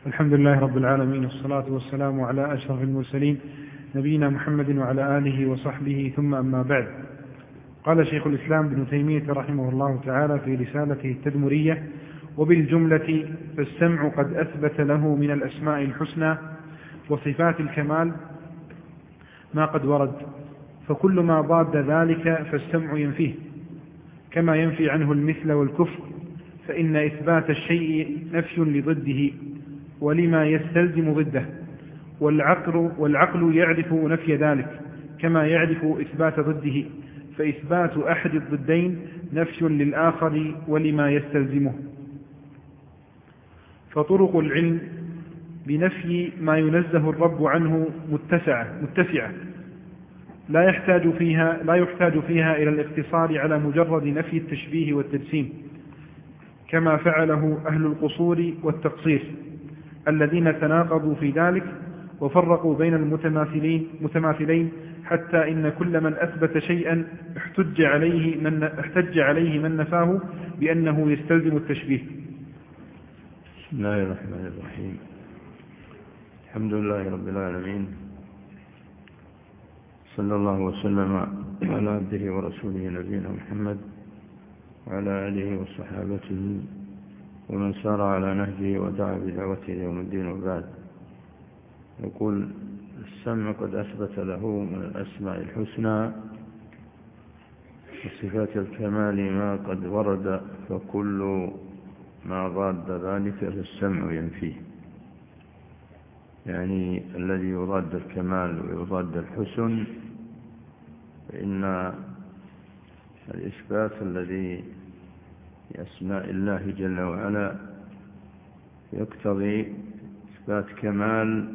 الحمد لله رب العالمين، والصلاة والسلام على أشرف المرسلين نبينا محمد وعلى آله وصحبه، ثم أما بعد. قال شيخ الإسلام ابن تيمية رحمه الله تعالى في رسالته التدمرية: وبالجملة فالسمع قد أثبت له من الأسماء الحسنى وصفات الكمال ما قد ورد، فكل ما ضاد ذلك فالسمع ينفيه، كما ينفي عنه المثل والكفر، فإن إثبات الشيء نفي لضده ولما يستلزم ضده، والعقل يعرف نفي ذلك كما يعرف إثبات ضده، فإثبات أحد الضدين نفي للآخر ولما يستلزمه. فطرق العلم بنفي ما ينزه الرب عنه متسعة لا يحتاج فيها إلى الاقتصار على مجرد نفي التشبيه والتجسيم، كما فعله أهل القصور والتقصير الذين تناقضوا في ذلك وفرقوا بين المتماثلين، حتى إن كل من أثبت شيئا احتج عليه من نفاه بأنه يستلزم التشبيه. بسم الله الرحمن الرحيم. الحمد لله رب العالمين، صلى الله وسلم على عبده ورسوله نبينا محمد وعلى آله وصحابته ومن سار على نهجه ودعا بدعوته يوم الدين. وبعد، يقول: السمع قد أثبت له من الأسماء الحسنى وصفات الكمال ما قد ورد، فكل ما ضاد ذلك فالسمع ينفيه. يعني الذي يضاد الكمال ويضاد الحسن، فإن الإثبات الذي بأسماء الله جل وعلا يقتضي إثبات كمال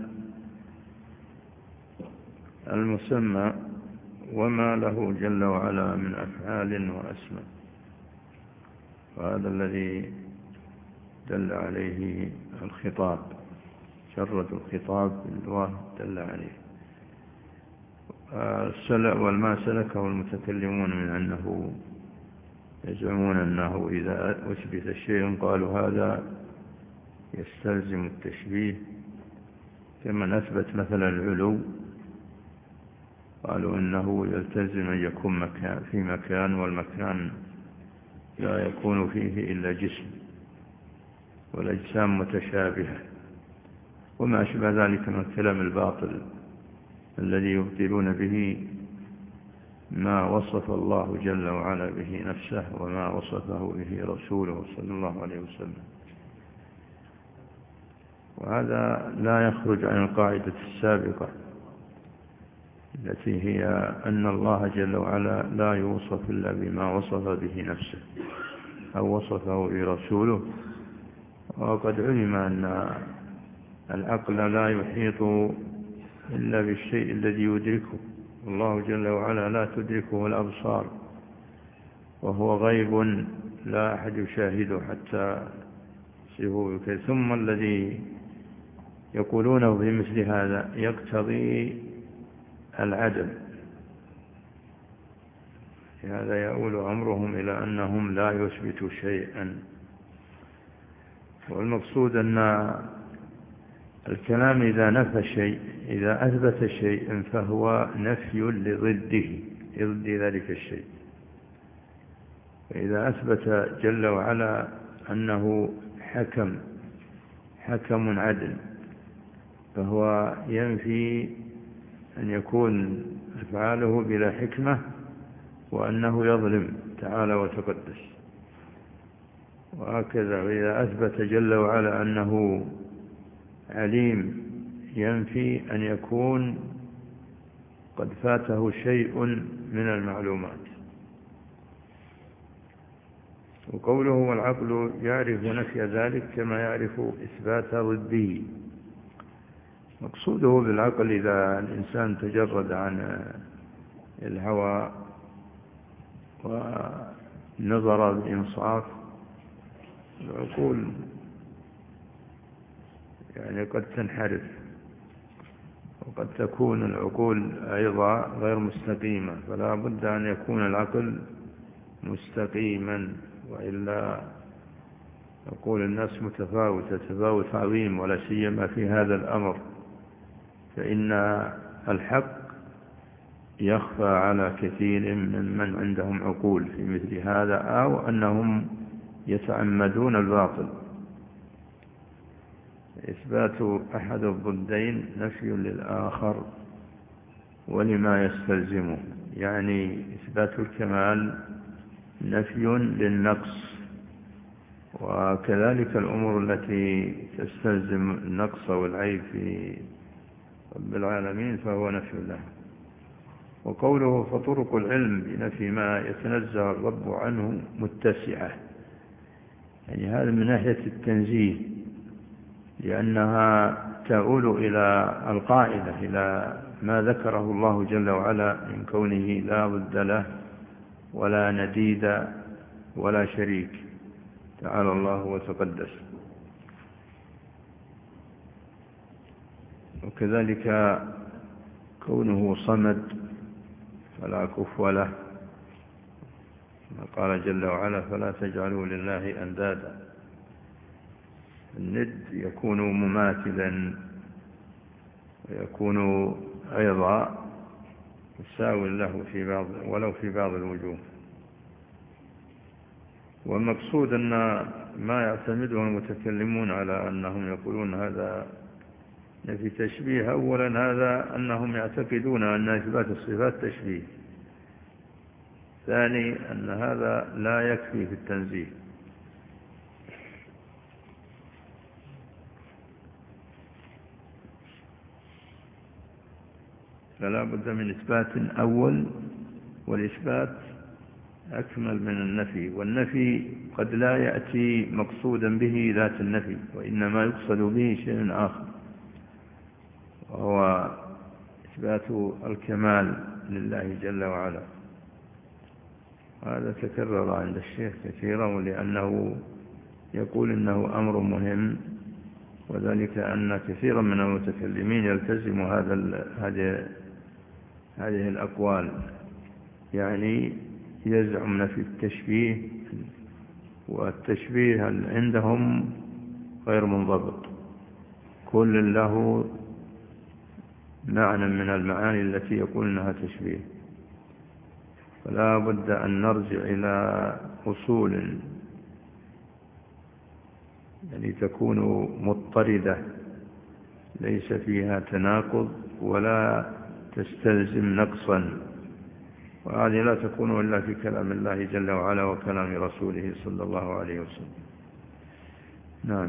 المسمى وما له جل وعلا من أفعال وأسماء، وهذا الذي دل عليه الخطاب، شرد الخطاب باللغة دل عليه. والما سلكه المتكلمون من أنه يزعمون أنه إذا أثبت الشيء قالوا هذا يستلزم التشبيه، كمن أثبت مثلا العلو قالوا إنه يلتزم أن يكون في مكان، والمكان لا يكون فيه إلا جسم، والأجسام متشابهة، وما أشبه ذلك من الكلام الباطل الذي يبطلون به ما وصف الله جل وعلا به نفسه وما وصفه به رسوله صلى الله عليه وسلم. وهذا لا يخرج عن القاعدة السابقة التي هي أن الله جل وعلا لا يوصف إلا بما وصف به نفسه أو وصفه برسوله. وقد علم أن العقل لا يحيط إلا بالشيء الذي يدركه، الله جل وعلا لا تدركه الأبصار، وهو غيب لا أحد يشاهده حتى يصفه بكذا. ثم الذي يقولونه بمثل هذا يقتضي العدم، هذا يؤول أمرهم إلى أنهم لا يثبتوا شيئا. والمقصود أن الكلام إذا نفى شيء، إذا أثبت شيء فهو نفي لضد ذلك الشيء. فإذا أثبت جل وعلا أنه حكم عدل، فهو ينفي أن يكون أفعاله بلا حكمة، وأنه يظلم تعالى وتقدس. وهكذا وإذا أثبت جل وعلا أنه عليم، ينفي أن يكون قد فاته شيء من المعلومات. وقوله والعقل يعرف نفي ذلك كما يعرف إثبات ضده. مقصوده بالعقل إذا الإنسان تجرد عن الهوى ونظر بإنصاف، العقول يعني قد تنحرف، وقد تكون العقول أيضا غير مستقيمة، فلا بد أن يكون العقل مستقيما، وإلا عقول الناس متفاوتة تفاوت عظيم، ولا سيما في هذا الأمر، فإن الحق يخفى على كثير من عندهم عقول في مثل هذا، أو أنهم يتعمدون الباطل. إثبات أحد الضدين نفي للآخر ولما يستلزمه، يعني إثبات الكمال نفي للنقص، وكذلك الأمور التي تستلزم النقص والعيب في رب العالمين فهو نفي له. وقوله فطرق العلم بنفي ما يتنزه الرب عنه متسعة، يعني هذا من ناحية التنزيه، لأنها تؤول إلى القاعدة، إلى ما ذكره الله جل وعلا من كونه لا ضد له ولا نديد ولا شريك، تعالى الله وتقدس. وكذلك كونه صمد فلا كفو له، قال جل وعلا فلا تجعلوا لله أندادا. الند يكون مماثلا ويكون أيضا مساو له في بعض ولو في بعض الوجوه. والمقصود أن ما يعتمده المتكلمون على أنهم يقولون هذا نفي تشبيه، أولا هذا أنهم يعتقدون أن إثبات الصفات تشبيه، ثاني أن هذا لا يكفي في التنزيه، فلا بد من إثبات أول، والإثبات أكمل من النفي. والنفي قد لا يأتي مقصودا به ذات النفي، وإنما يقصد به شيء آخر، وهو إثبات الكمال لله جل وعلا. هذا تكرر عند الشيخ كثيرا، لأنه يقول إنه أمر مهم، وذلك أن كثيرا من المتكلمين يلتزم هذه الأقوال، يعني يزعم نفي التشبيه، والتشبيه عندهم غير منضبط، كل له معنى من المعاني التي يقول أنها تشبيه. فلا بد أن نرجع إلى أصول يعني تكون مضطردة ليس فيها تناقض ولا تستلزم نقصا، وهذه لا تكون إلا في كلام الله جل وعلا وكلام رسوله صلى الله عليه وسلم. نعم.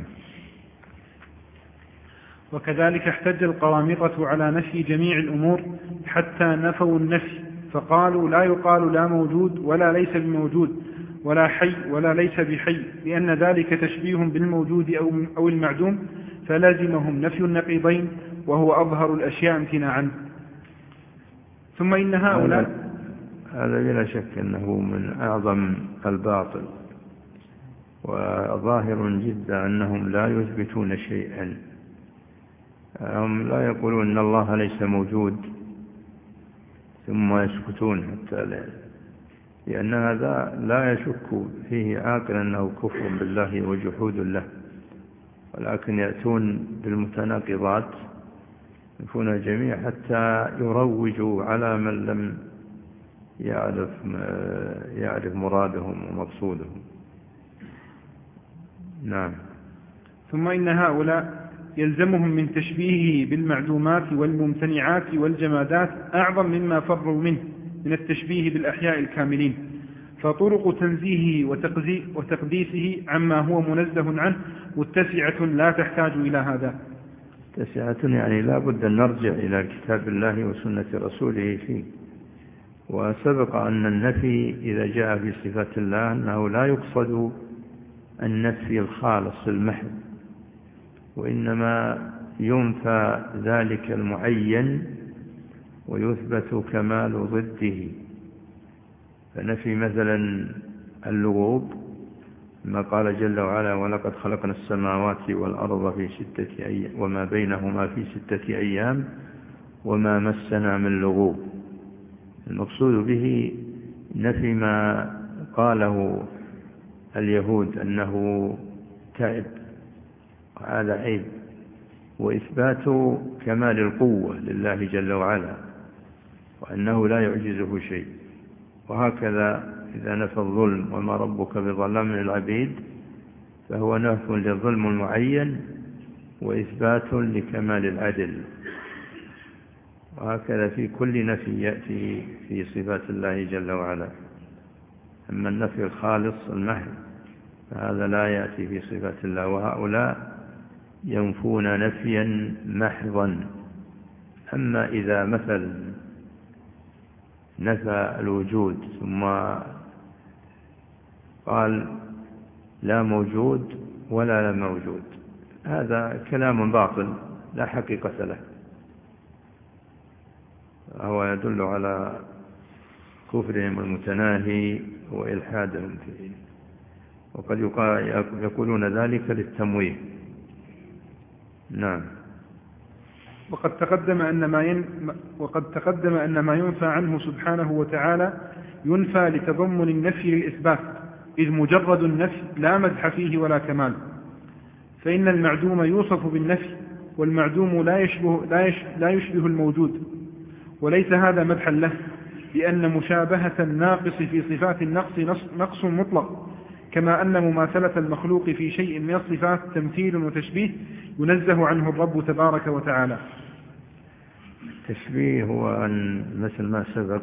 وكذلك احتج القرامطة على نفي جميع الأمور حتى نفوا النفي، فقالوا لا يقال لا موجود ولا ليس بموجود ولا حي ولا ليس بحي، لأن ذلك تشبيه بالموجود أو المعدوم، فلازمهم نفي النقيضين وهو أظهر الأشياء امتناعا. ثم إن هؤلاء هذا بلا شك أنه من أعظم الباطل، وظاهر جدا أنهم لا يثبتون شيئا. هم لا يقولون أن الله ليس موجود ثم يسكتون حتى لأن هذا لا يشك فيه عاقل أنه كفر بالله وجحود له، ولكن يأتون بالمتناقضات يكون الجميع حتى يروجوا على من لم يعرف مرادهم ومقصودهم. نعم. ثم إن هؤلاء يلزمهم من تشبيهه بالمعدومات والممتنعات والجمادات أعظم مما فروا منه من التشبيه بالأحياء الكاملين، فطرق تنزيهه وتقديسه عما هو منزه عنه متسعة لا تحتاج إلى هذا. متسعة يعني لا بد أن نرجع إلى كتاب الله وسنة رسوله فيه. وسبق أن النفي إذا جاء في صفات الله أنه لا يقصد النفي الخالص المحض، وإنما ينفى ذلك المعين ويثبت كمال ضده. فنفي مثلا اللغوب ما قال جل وعلا ولقد خلقنا السماوات والأرض في 6 أيام وما بينهما في 6 أيام وما مسنا من لغوب. المقصود به نفي ما قاله اليهود أنه تعب، وهذا عيب. وإثبات كمال القوة لله جل وعلا، وأنه لا يعجزه شيء. وهكذا إذا نفى الظلم وما ربك بظلام للعبيد، فهو نفي للظلم المعين وإثبات لكمال العدل. وهكذا في كل نفي يأتي في صفات الله جل وعلا. أما النفي الخالص المحض فهذا لا يأتي في صفات الله، وهؤلاء ينفون نفيا محضا. أما إذا مثل نفى الوجود ثم قال لا موجود ولا لا موجود، هذا كلام باطل لا حقيقة له، هو يدل على كفرهم المتناهي وإلحادهم فيه. وقد يقولون ذلك للتمويه. نعم. وقد تقدم أن ما ينفى عنه سبحانه وتعالى ينفى لتضمن النفي للإثبات، إذ مجرد النفي لا مدح فيه ولا كمال. فإن المعدوم يوصف بالنفي، والمعدوم لا يشبه الموجود، وليس هذا مدحا له، لأن مشابهة الناقص في صفات النقص نقص مطلق، كما أن مماثلة المخلوق في شيء من الصفات تمثيل وتشبيه ينزه عنه الرب تبارك وتعالى. التشبيه هو أن مثل ما سبق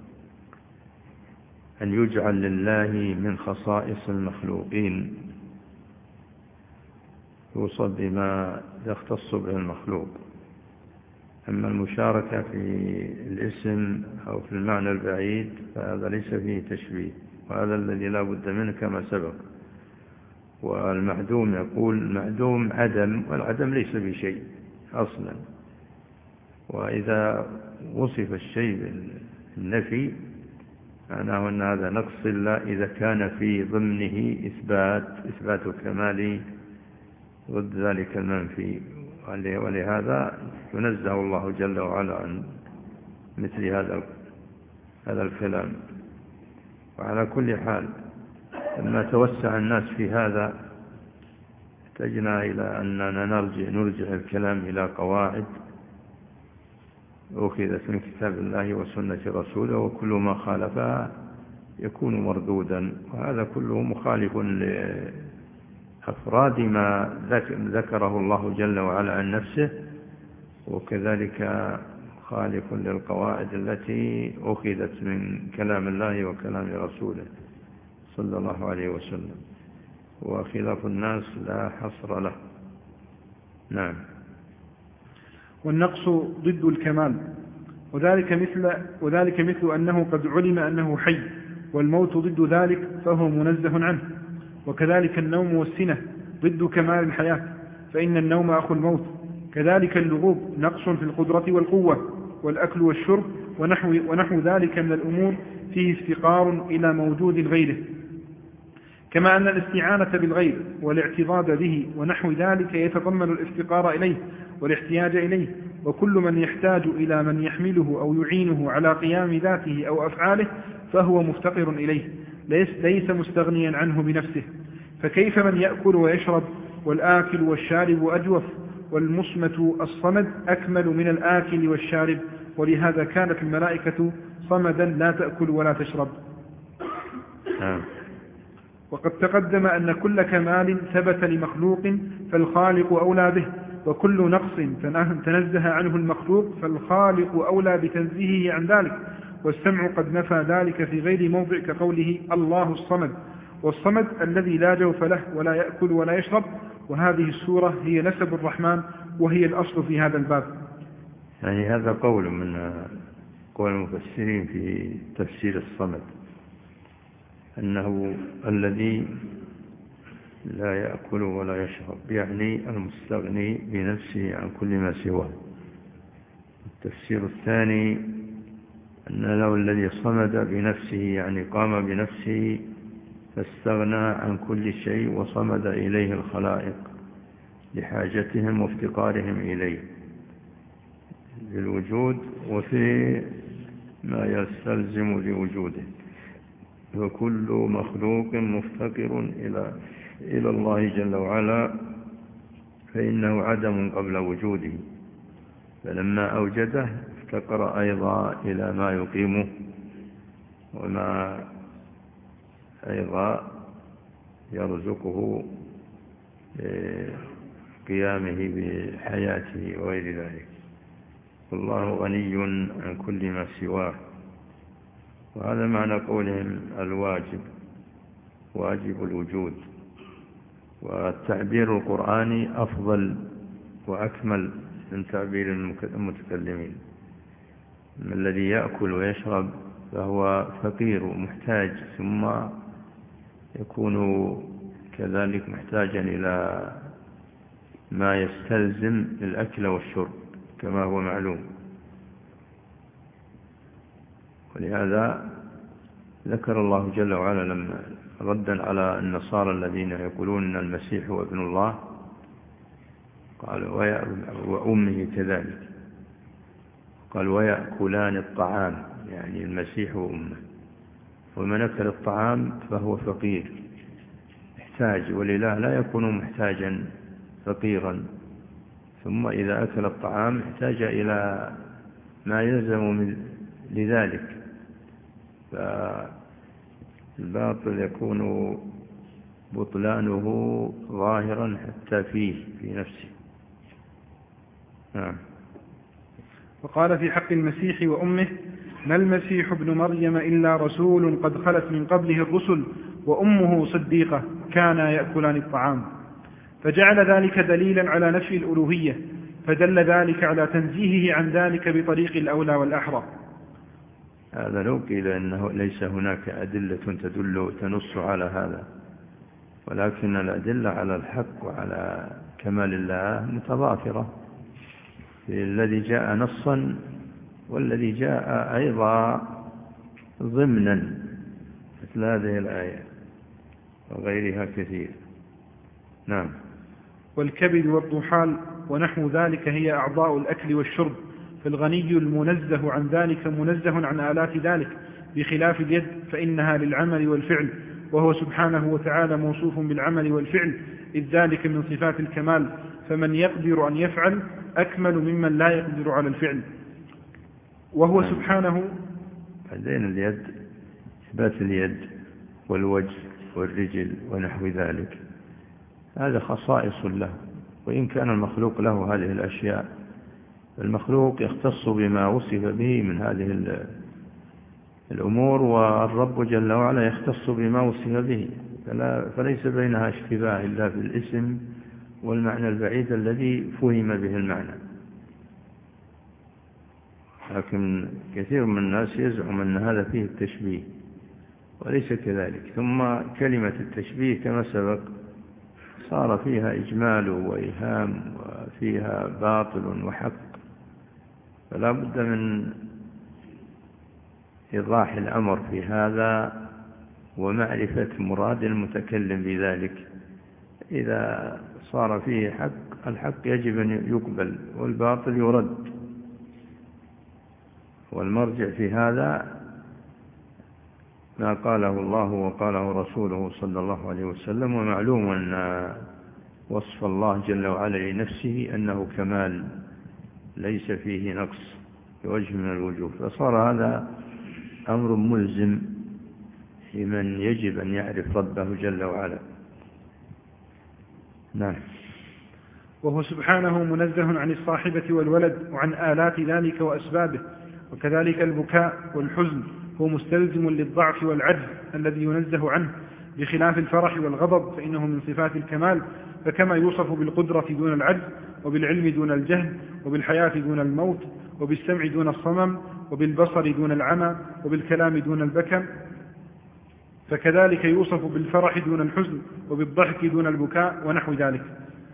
أن يجعل لله من خصائص المخلوقين يوصف بما يختص به المخلوق. أما المشاركة في الاسم أو في المعنى البعيد فهذا ليس فيه تشبيه، وهذا الذي لا بد منه كما سبق. والمعدوم يقول معدوم عدم، والعدم ليس بشيء أصلا. وإذا وصف الشيء بالنفي معناه أن هذا نقص الله إذا كان في ضمنه إثبات الكمال ضد ذلك المنفي. ولهذا ينزه الله جل وعلا عن مثل هذا الكلام. وعلى كل حال لما توسع الناس في هذا احتجنا إلى أننا نرجع الكلام إلى قواعد أخذت من كتاب الله وسنة رسوله، وكل ما خالفها يكون مردودا. وهذا كله مخالف لأفراد ما ذكره الله جل وعلا عن نفسه، وكذلك خالف للقواعد التي أخذت من كلام الله وكلام رسوله صلى الله عليه وسلم. وخلاف الناس لا حصر له. نعم. والنقص ضد الكمال، وذلك مثل أنه قد علم أنه حي، والموت ضد ذلك فهو منزه عنه. وكذلك النوم والسنة ضد كمال الحياة، فإن النوم أخو الموت. كذلك اللغوب نقص في القدرة والقوة، والأكل والشرب ونحو ذلك من الأمور فيه افتقار إلى موجود غيره. كما أن الاستعانة بالغير والاعتضاد به ونحو ذلك يتضمن الافتقار إليه والاحتياج إليه. وكل من يحتاج إلى من يحمله أو يعينه على قيام ذاته أو أفعاله فهو مفتقر إليه، ليس مستغنيا عنه بنفسه. فكيف من يأكل ويشرب، والآكل والشارب أجوف، والمصمت الصمد أكمل من الآكل والشارب. ولهذا كانت الملائكة صمدا لا تأكل ولا تشرب. وقد تقدم أن كل كمال ثبت لمخلوق فالخالق أولى به، وكل نقص تنزه عنه المخلوق فالخالق أولى بتنزيهه عن ذلك. والسمع قد نفى ذلك في غير موضع كقوله الله الصمد، والصمد الذي لا جوف له ولا يأكل ولا يشرب. وهذه السورة هي نسب الرحمن، وهي الأصل في هذا الباب. يعني هذا قول من قول المفسرين في تفسير الصمد، أنه الذي لا يأكل ولا يشرب، يعني المستغني بنفسه عن كل ما سواه. التفسير الثاني أنه الذي صمد بنفسه، يعني قام بنفسه فاستغنى عن كل شيء وصمد إليه الخلائق لحاجتهم وافتقارهم إليه للوجود وفي ما يستلزم لوجوده. وكل مخلوق مفتقر إلى الله جل وعلا فإنه عدم قبل وجوده، فلما أوجده افتقر أيضا إلى ما يقيمه وما أيضا يرزقه قيامه بحياته وغير ذلك. والله غني عن كل ما سواه. وهذا معنى قولهم الواجب، واجب الوجود. والتعبير القرآني أفضل وأكمل من تعبير المتكلمين. الذي يأكل ويشرب فهو فقير ومحتاج، ثم يكون كذلك محتاجا إلى ما يستلزم الأكل والشرب كما هو معلوم. ولهذا ذكر الله جل وعلا لما ردا على النصارى الذين يقولون أن المسيح هو ابن الله، قال وأمه كذلك، قال ويأكلان الطعام، يعني المسيح وأمه. ومن أكل الطعام فهو فقير يحتاج، والإله لا يكون محتاجا فقيرا، ثم إذا أكل الطعام احتاج إلى ما يلزم لذلك، فالباطل يكون بطلانه ظاهرا حتى فيه في نفسه. نعم. وقال في حق المسيح وأمه: ما المسيح ابن مريم إلا رسول قد خلت من قبله الرسل وأمه صديقة كانا يأكلان الطعام، فجعل ذلك دليلا على نفي الألوهية، فدل ذلك على تنزيهه عن ذلك بطريق الأولى والأحرى. هذا لو قيل أنه ليس هناك أدلة تنص على هذا، ولكن الأدلة على الحق وعلى كمال الله متضافرة، الذي جاء نصا والذي جاء أيضا ضمنا مثل هذه الآية وغيرها كثير. نعم. والكبد والطحال ونحو ذلك هي أعضاء الأكل والشرب، فالغني المنزه عن ذلك منزه عن آلات ذلك، بخلاف اليد فإنها للعمل والفعل، وهو سبحانه وتعالى موصوف بالعمل والفعل، إذ ذلك من صفات الكمال، فمن يقدر أن يفعل أكمل ممن لا يقدر على الفعل. وهو سبحانه. بعدين اليد، إثبات اليد والوجه والرجل ونحو ذلك، هذا خصائص له، وإن كان المخلوق له هذه الأشياء، المخلوق يختص بما وصف به من هذه الأمور، والرب جل وعلا يختص بما وصف به، فليس بينها اشتباه إلا في الاسم والمعنى البعيد الذي فهم به المعنى. لكن كثير من الناس يزعم أن هذا فيه التشبيه، وليس كذلك. ثم كلمة التشبيه كما سبق صار فيها إجمال وإيهام وفيها باطل وحق، فلا بد من إيضاح الأمر في هذا ومعرفة مراد المتكلم بذلك. إذا صار فيه حق، الحق يجب أن يقبل والباطل يرد، والمرجع في هذا ما قاله الله وقاله رسوله صلى الله عليه وسلم. ومعلوم أن وصف الله جل وعلا لنفسه أنه كمال ليس فيه نقص بوجه من الوجوه، فصار هذا أمر ملزم لمن يجب أن يعرف ربه جل وعلا. نعم. وهو سبحانه منزه عن الصاحبة والولد وعن آلات ذلك وأسبابه، وكذلك البكاء والحزن هو مستلزم للضعف والعجز الذي ينزه عنه، بخلاف الفرح والغضب فإنه من صفات الكمال، فكما يوصف بالقدرة دون العجز، وبالعلم دون الجهل، وبالحياة دون الموت، وبالسمع دون الصمم، وبالبصر دون العمى، وبالكلام دون البكم، فكذلك يوصف بالفرح دون الحزن، وبالضحك دون البكاء ونحو ذلك.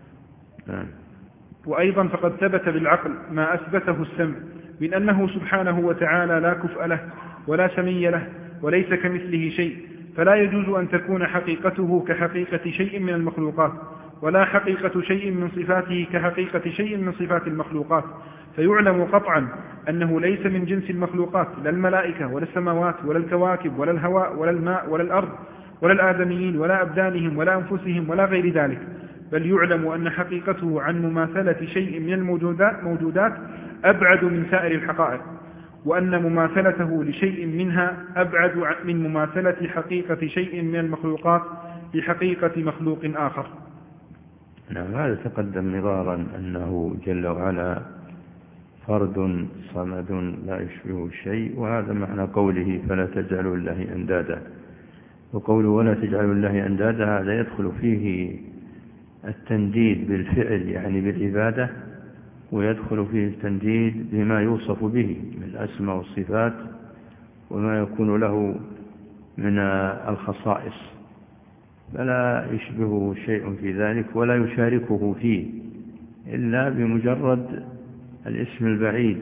وأيضا فقد ثبت بالعقل ما أثبته السمع من أنه سبحانه وتعالى لا كفء له ولا سمي له وليس كمثله شيء، فلا يجوز أن تكون حقيقته كحقيقة شيء من المخلوقات، ولا حقيقة شيء من صفاته كحقيقة شيء من صفات المخلوقات، فيعلم قطعا أنه ليس من جنس المخلوقات، لا الملائكة ولا السماوات ولا الكواكب ولا الهواء ولا الماء ولا الأرض، ولا الآدميين ولا أبدانهم ولا أنفسهم ولا غير ذلك، بل يعلم أن حقيقته عن مماثلة شيء من الموجودات أبعد من سائر الحقائق، وأن مماثلته لشيء منها أبعد من مماثلة حقيقة شيء من المخلوقات بحقيقة مخلوق آخر. نعم، هذا تقدم مرارا أنه جل وعلا فرد صمد لا يشبه شيء، وهذا معنى قوله فلا تجعلوا لله أندادا. وقوله ولا تجعلوا لله أندادا هذا يدخل فيه التنديد بالفعل يعني بالعبادة، ويدخل فيه التنديد بما يوصف به من الأسماء والصفات وما يكون له من الخصائص، فلا يشبهه شيء في ذلك ولا يشاركه فيه إلا بمجرد الاسم البعيد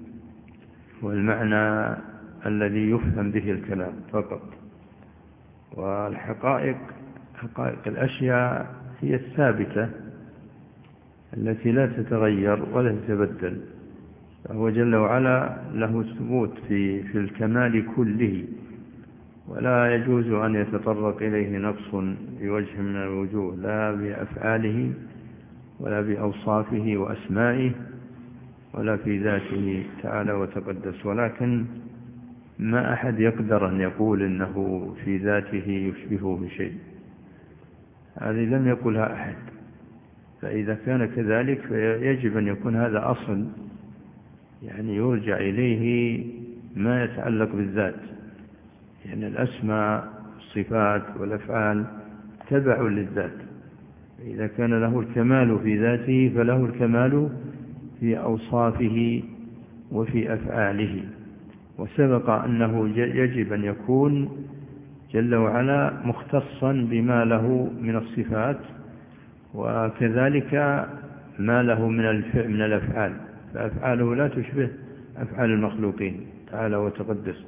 والمعنى الذي يفهم به الكلام فقط. والحقائق حقائق الأشياء هي الثابتة التي لا تتغير ولا تتبدل، فهو جل وعلا له الثبوت في الكمال كله، ولا يجوز أن يتطرق إليه نقص بوجه من الوجوه، لا بأفعاله ولا بأوصافه وأسمائه ولا في ذاته تعالى وتقدس. ولكن ما أحد يقدر أن يقول إنه في ذاته يشبهه بشيء، هذه لم يقلها أحد. فإذا كان كذلك فيجب أن يكون هذا أصل يعني يرجع إليه ما يتعلق بالذات، يعني الأسماء الصفات والأفعال تبع للذات، إذا كان له الكمال في ذاته فله الكمال في أوصافه وفي أفعاله. وسبق أنه يجب أن يكون جل وعلا مختصا بما له من الصفات، وكذلك ما له من الأفعال، فأفعاله لا تشبه أفعال المخلوقين تعالى وتقدس.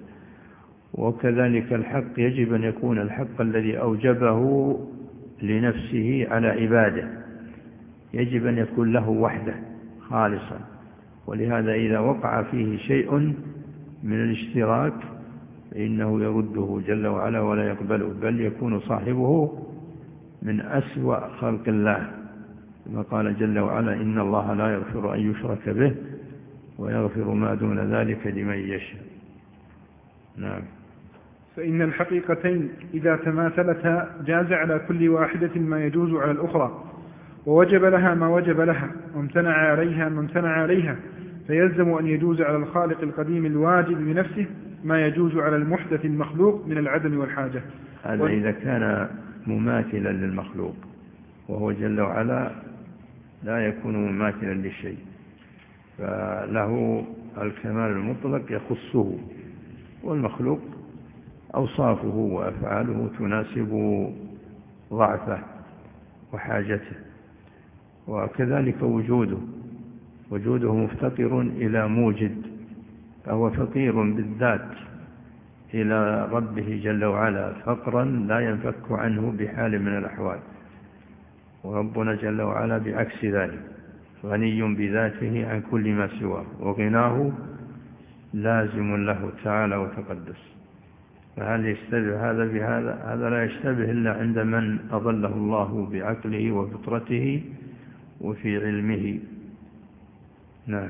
وكذلك الحق يجب أن يكون الحق الذي أوجبه لنفسه على عباده، يجب أن يكون له وحده خالصا. ولهذا إذا وقع فيه شيء من الاشتراك فإنه يرده جل وعلا ولا يقبله، بل يكون صاحبه من أسوأ خلق الله، كما قال جل وعلا إن الله لا يغفر أن يشرك به ويغفر ما دون ذلك لمن يشاء. نعم. فإن الحقيقتين إذا تماثلتا جاز على كل واحدة ما يجوز على الأخرى، ووجب لها ما وجب لها، وامتنع عليها ما امتنع عليها، فيلزم أن يجوز على الخالق القديم الواجب بنفسه ما يجوز على المحدث المخلوق من العدم والحاجة. هذا إذا كان مماثلا للمخلوق، وهو جل وعلا لا يكون مماثلا للشيء، فله الكمال المطلق يخصه، والمخلوق أوصافه وأفعاله تناسب ضعفه وحاجته. وكذلك وجوده مفتقر إلى موجد، فهو فقير بالذات إلى ربه جل وعلا فقرا لا ينفك عنه بحال من الأحوال، وربنا جل وعلا بعكس ذلك غني بذاته عن كل ما سواه، وغناه لازم له تعالى وتقدس. فهل يشتبه هذا بهذا؟ هذا لا يشتبه إلا عند من أضله الله بعقله وفطرته وفي علمه. نعم.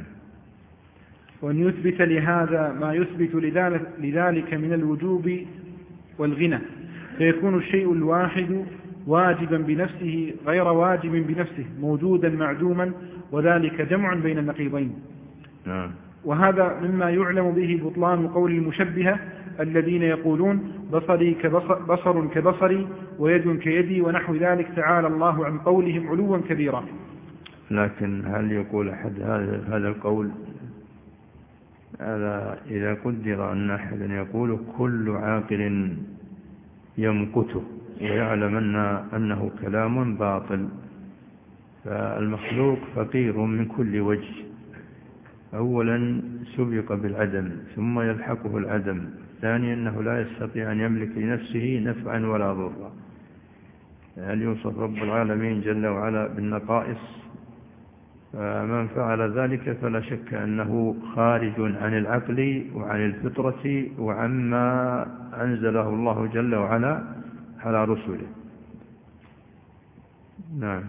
وأن يثبت لهذا ما يثبت لذلك من الوجوب والغنى، فيكون الشيء الواحد واجبا بنفسه غير واجب بنفسه، موجودا معدوما، وذلك جمع بين النقيضين. نعم. وهذا مما يعلم به بطلان قول المشبهة الذين يقولون بصري بصر كبصري ويد كيدي ونحو ذلك، تعالى الله عن قولهم علوا كبيرا. لكن هل يقول أحد هذا القول؟ هذا إذا قدر أن أحد يقول كل عاقل يمقته ويعلم أنه كلام باطل. فالمخلوق فقير من كل وجه، أولا سبق بالعدم ثم يلحقه العدم، ثانيا أنه لا يستطيع أن يملك لنفسه نفعا ولا ضرا. هل يوصف رب العالمين جل وعلا بالنقائص؟ فمن فعل ذلك فلا شك أنه خارج عن العقل وعن الفطرة وعما أنزله الله جل وعلا على رسله. نعم.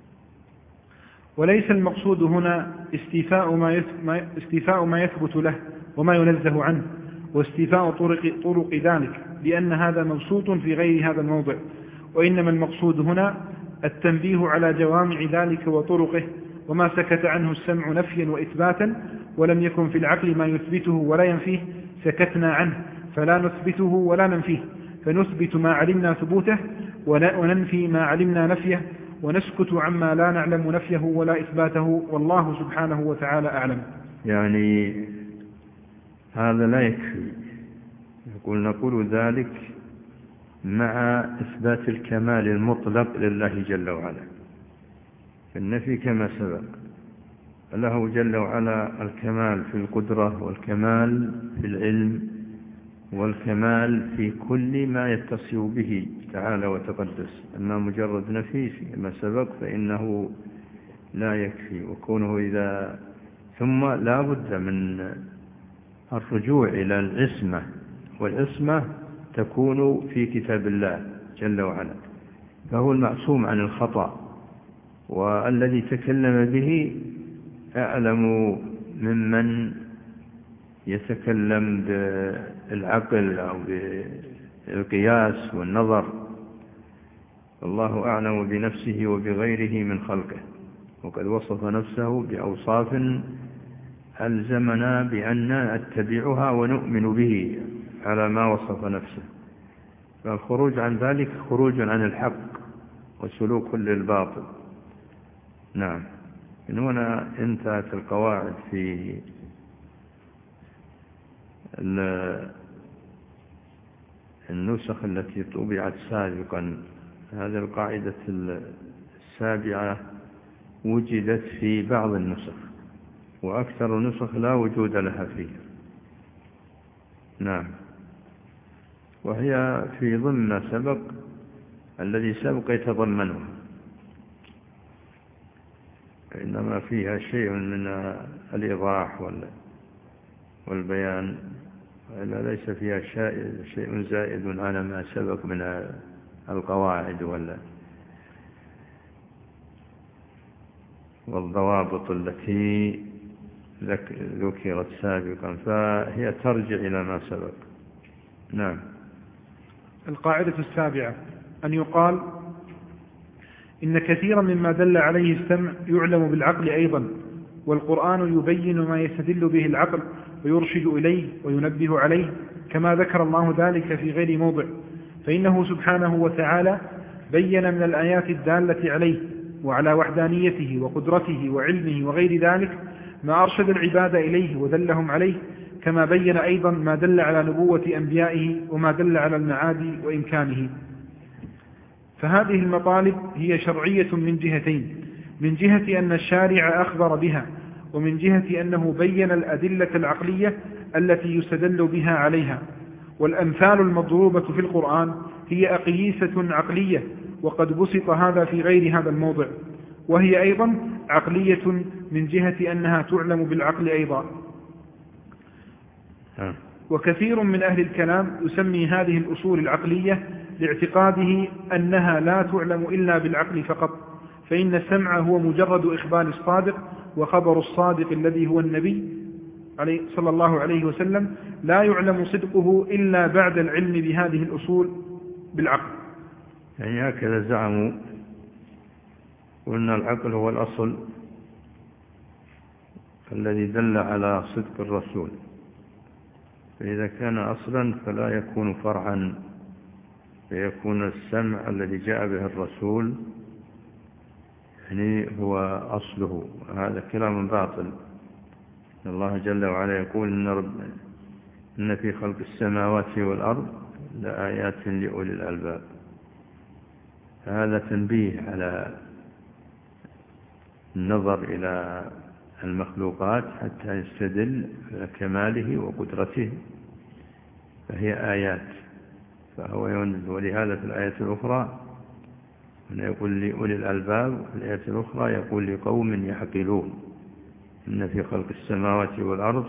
وليس المقصود هنا استيفاء ما يثبت له وما ينزه عنه، واستيفاء طرق ذلك، لأن هذا مبسوط في غير هذا الموضع، وإنما المقصود هنا التنبيه على جوامع ذلك وطرقه، وما سكت عنه السمع نفيا وإثباتا ولم يكن في العقل ما يثبته ولا ينفيه سكتنا عنه، فلا نثبته ولا ننفيه، فنثبت ما علمنا ثبوته وننفي ما علمنا نفيه، ونسكت عما لا نعلم نفيه ولا إثباته، والله سبحانه وتعالى أعلم. يعني هذا لا يكفي، نقول ذلك مع إثبات الكمال المطلق لله جل وعلا. النفي كما سبق، له جل وعلا الكمال في القدرة والكمال في العلم والكمال في كل ما يتصف به تعالى وتقدس. أما مجرد نفي كما سبق فإنه لا يكفي، وكونه إذا ثم لا بد من الرجوع إلى العصمة، والعصمة تكون في كتاب الله جل وعلا، فهو المعصوم عن الخطأ، والذي تكلم به أعلم ممن يتكلم بالعقل أو بالقياس والنظر. الله أعلم بنفسه وبغيره من خلقه، وقد وصف نفسه بأوصاف ألزمنا بأن نتبعها ونؤمن به على ما وصف نفسه، فالخروج عن ذلك خروج عن الحق وسلوك للباطل. نعم. من هنا انتهت القواعد في النسخ التي طبعت سابقا. هذه القاعدة السابعة وجدت في بعض النسخ، وأكثر النسخ لا وجود لها فيه. نعم. وهي في ضمن ما سبق، الذي سبق يتضمنها، إنما فيها شيء من الإيضاح والبيان، وإلا ليس فيها شيء زائد على ما سبق من القواعد والضوابط التي ذكرت سابقا، فهي ترجع إلى ما سبق. نعم. القاعدة السابعة أن يقال إن كثيرا مما دل عليه السمع يعلم بالعقل أيضا، والقرآن يبين ما يستدل به العقل ويرشد إليه وينبه عليه، كما ذكر الله ذلك في غير موضع، فإنه سبحانه وتعالى بين من الآيات الدالة عليه وعلى وحدانيته وقدرته وعلمه وغير ذلك ما أرشد العباد إليه ودلهم عليه، كما بين أيضا ما دل على نبوة أنبيائه وما دل على المعاد وإمكانه. فهذه المطالب هي شرعية من جهتين: من جهة أن الشارع أخبر بها، ومن جهة أنه بين الأدلة العقلية التي يستدل بها عليها. والأمثال المضروبة في القرآن هي أقيسة عقلية، وقد بسط هذا في غير هذا الموضع، وهي أيضا عقلية من جهة أنها تعلم بالعقل أيضا. وكثير من أهل الكلام يسمي هذه الأصول العقلية لاعتقاده أنها لا تعلم إلا بالعقل فقط، فإن السمع هو مجرد إخبار الصادق، وخبر الصادق الذي هو النبي صلى الله عليه وسلم لا يعلم صدقه إلا بعد العلم بهذه الأصول بالعقل. يعني هكذا زعموا، وأن العقل هو الأصل الذي دل على صدق الرسول، فإذا كان أصلا فلا يكون فرعا، فيكون السمع الذي جاء به الرسول يعني هو أصله. هذا كلام باطل. الله جل وعلا يقول إن في خلق السماوات والأرض لآيات لأولي الألباب. هذا تنبيه على النظر إلى المخلوقات حتى يستدل على كماله وقدرته، فهي آيات. فهو ينزل. ولهذا في الآية الأخرى يقول لأولي الألباب، في الآية الأخرى يقول لقوم يعقلون إن في خلق السماوات والأرض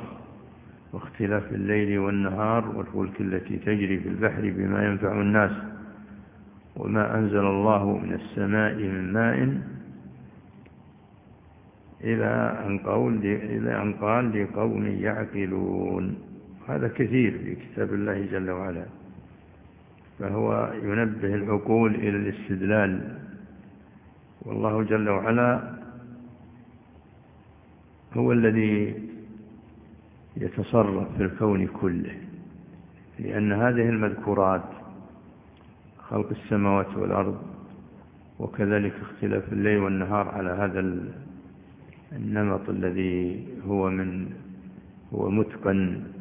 واختلاف الليل والنهار والفلك التي تجري في البحر بما ينفع الناس وما أنزل الله من السماء من ماء إلى أن قال لقوم يعقلون. هذا كثير في كتاب الله جل وعلا، فهو ينبه العقول إلى الاستدلال. والله جل وعلا هو الذي يتصرف في الكون كله، لأن هذه المذكورات خلق السماوات والأرض وكذلك اختلاف الليل والنهار على هذا النمط الذي هو متقن،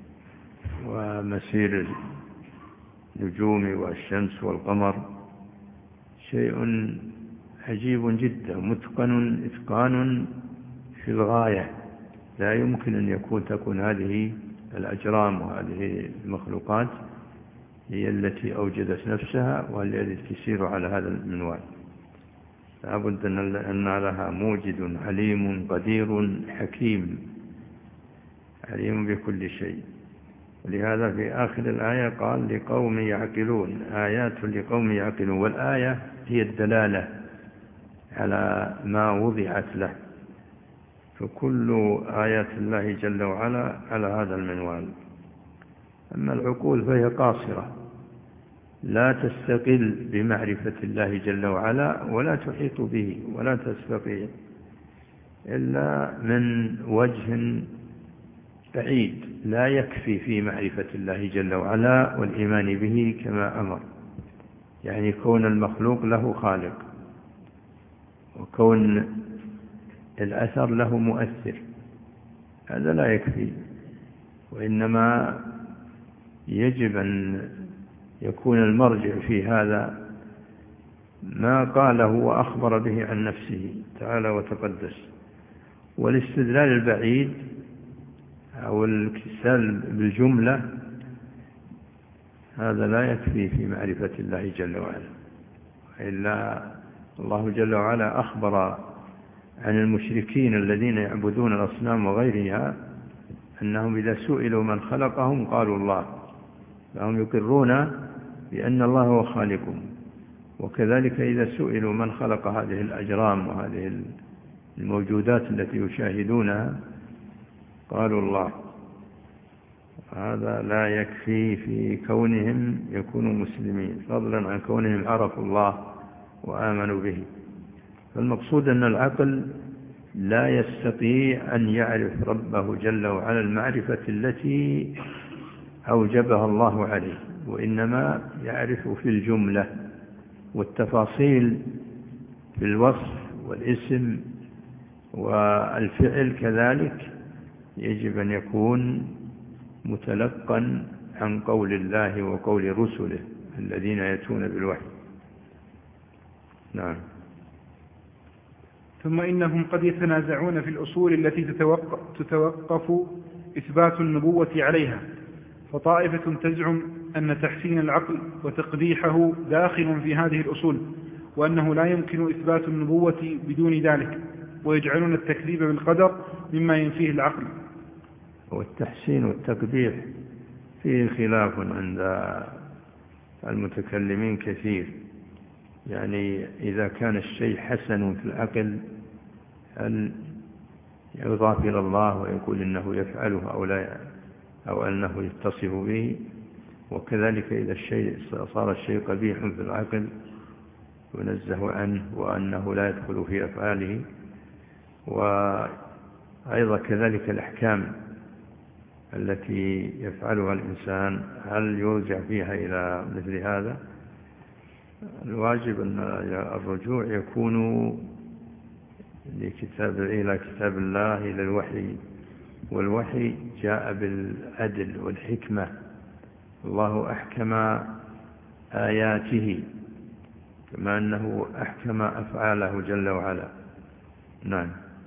ومسير النجوم والشمس والقمر شيء عجيب جدا، متقن إتقان في الغاية. لا يمكن أن تكون هذه الأجرام وهذه المخلوقات هي التي أوجدت نفسها وهي التي تسير على هذا المنوال. لابد أن لها موجد عليم قدير حكيم عليم بكل شيء. ولهذا في آخر الآية قال لقوم يعقلون، آيات لقوم يعقلون، والآية هي الدلالة على ما وضعت له، فكل آيات الله جل وعلا على هذا المنوال. أما العقول فهي قاصرة، لا تستقل بمعرفة الله جل وعلا ولا تحيط به ولا تستطيع إلا من وجه بعيد، لا يكفي في معرفة الله جل وعلا والإيمان به كما أمر، يعني كون المخلوق له خالق وكون الأثر له مؤثر، هذا لا يكفي، وإنما يجب أن يكون المرجع في هذا ما قاله وأخبر به عن نفسه تعالى وتقدس. والاستدلال البعيد أو الاستدلال بالجملة هذا لا يكفي في معرفة الله جل وعلا، إلا الله جل وعلا أخبر عن المشركين الذين يعبدون الأصنام وغيرها أنهم إذا سئلوا من خلقهم قالوا الله، فهم يقرون بأن الله هو خالقهم. وكذلك إذا سئلوا من خلق هذه الأجرام وهذه الموجودات التي يشاهدونها قالوا الله. هذا لا يكفي في كونهم يكونوا مسلمين، فضلا عن كونهم عرفوا الله وآمنوا به. فالمقصود أن العقل لا يستطيع أن يعرف ربه جل وعلا المعرفة التي أوجبها الله عليه، وإنما يعرف في الجملة، والتفاصيل في الوصف والاسم والفعل كذلك يجب أن يكون متلقا عن قول الله وقول رسله الذين يأتون بالوحي. نعم. ثم إنهم قد يتنازعون في الأصول التي تتوقف إثبات النبوة عليها، فطائفة تزعم أن تحسين العقل وتقبيحه داخل في هذه الأصول، وأنه لا يمكن إثبات النبوة بدون ذلك، ويجعلون التكذيب بالقدر مما ينفيه العقل. والتحسين والتقبيح فيه خلاف عند المتكلمين كثير، يعني إذا كان الشيء حسن في العقل هل يضاف إلى الله ويقول إنه يفعله أو أنه يتصف به؟ وكذلك إذا صار الشيء قبيح في العقل ينزه عنه وأنه لا يدخل في أفعاله. وأيضا كذلك الأحكام التي يفعلها الإنسان هل يرجع فيها إلى مثل هذا؟ الواجب أن الرجوع يكون إلى كتاب الله، إلى الوحي، والوحي جاء بالعدل والحكمة. الله أحكم آياته كما أنه أحكم أفعاله جل وعلا. نعم.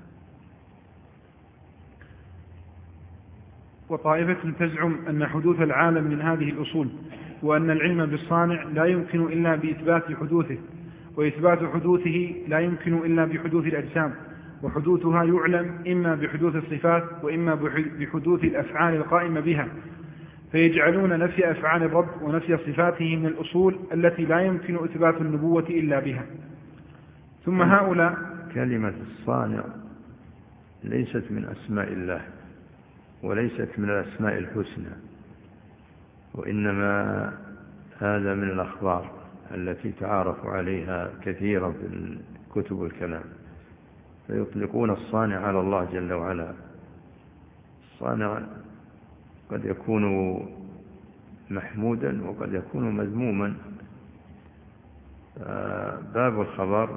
وطائفة تزعم أن حدوث العالم من هذه الأصول، وأن العلم بالصانع لا يمكن إلا بإثبات حدوثه، وإثبات حدوثه لا يمكن إلا بحدوث الأجسام، وحدوثها يعلم إما بحدوث الصفات وإما بحدوث الأفعال القائمة بها، فيجعلون نفي أفعال الرب ونفي صفاته من الأصول التي لا يمكن إثبات النبوة إلا بها. ثم هؤلاء كلمة الصانع ليست من أسماء الله وليست من الأسماء الحسنى، وإنما هذا من الأخبار التي تعارف عليها كثيرا في كتب الكلام، فيطلقون الصانع على الله جل وعلا. الصانع قد يكون محمودا وقد يكون مذموما. باب الخبر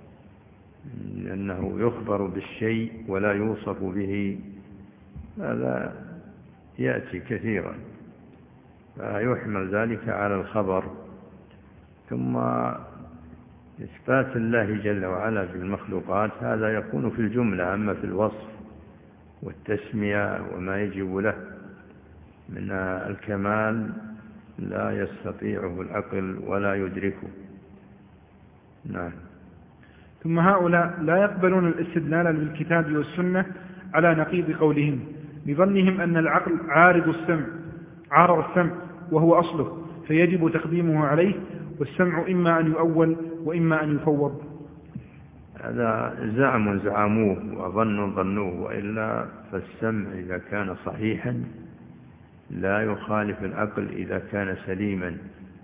أنه يخبر بالشيء ولا يوصف به، هذا يأتي كثيرا، فيحمل ذلك على الخبر. ثم إثبات الله جل وعلا في المخلوقات هذا يكون في الجملة، أما في الوصف والتسمية وما يجب له من الكمال لا يستطيعه العقل ولا يدركه. نعم. ثم هؤلاء لا يقبلون الاستدلال بالكتاب والسنة على نقيض قولهم، بظنهم أن العقل عارض السمع وهو أصله، فيجب تقديمه عليه، والسمع إما أن يؤول وإما أن يفوض. هذا زعموه وظنوه، وإلا فالسمع إذا كان صحيحا لا يخالف العقل إذا كان سليما.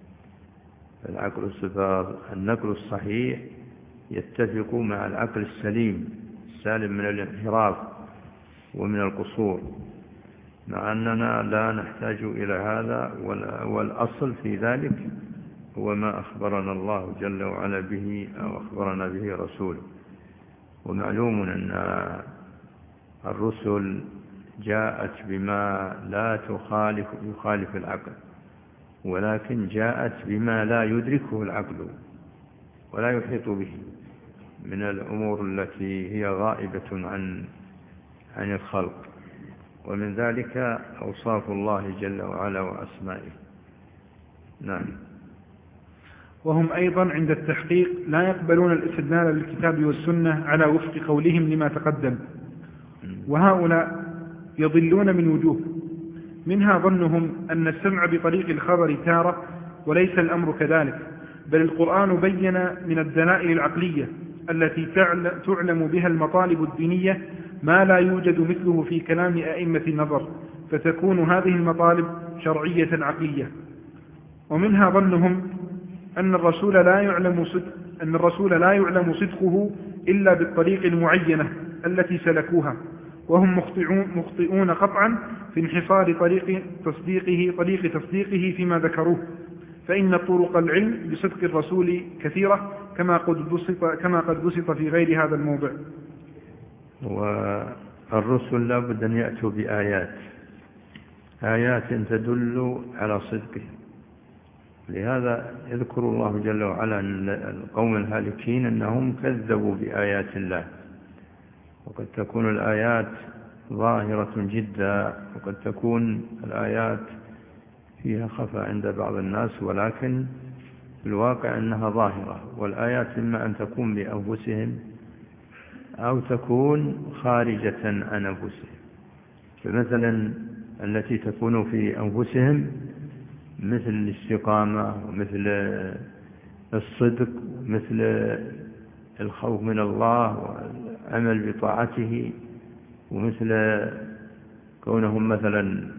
النقل الصحيح يتفق مع العقل السليم السالم من الانحراف ومن القصور، مع أننا لا نحتاج إلى هذا، والأصل في ذلك هو ما أخبرنا الله جل وعلا به أو أخبرنا به رسوله. ومعلوم أن الرسل جاءت بما لا يخالف العقل، ولكن جاءت بما لا يدركه العقل ولا يحيط به من الأمور التي هي غائبة عن الخلق، ومن ذلك أوصاف الله جل وعلا وأسمائه. نعم. وهم أيضا عند التحقيق لا يقبلون الاستدلال بالكتاب والسنة على وفق قولهم لما تقدم. وهؤلاء يضلون من وجوه، منها ظنهم أن السمع بطريق الخبر تارة، وليس الأمر كذلك، بل القرآن بين من الدلائل العقلية التي تعلم بها المطالب الدينية ما لا يوجد مثله في كلام أئمة النظر، فتكون هذه المطالب شرعية عقلية. ومنها ظنهم أن الرسول لا يعلم صدقه إلا بالطريق المعينة التي سلكوها، وهم مخطئون قطعا في انحصار طريق تصديقه فيما ذكروه، فإن طرق العلم بصدق الرسول كثيرة كما قد بسط في غير هذا الموضع. والرسل لا بد أن يأتوا بآيات تدل على صدقه. لهذا يذكر الله جل وعلا أن القوم الهالكين أنهم كذبوا بآيات الله، وقد تكون الآيات ظاهرة جدا، وقد تكون الآيات فيها خفى عند بعض الناس، ولكن في الواقع أنها ظاهرة. والآيات إما أن تكون بأنفسهم أو تكون خارجة عن أنفسهم. فمثلا التي تكون في أنفسهم مثل الاستقامة ومثل الصدق ومثل الخوف من الله والعمل بطاعته، ومثل كونهم مثلا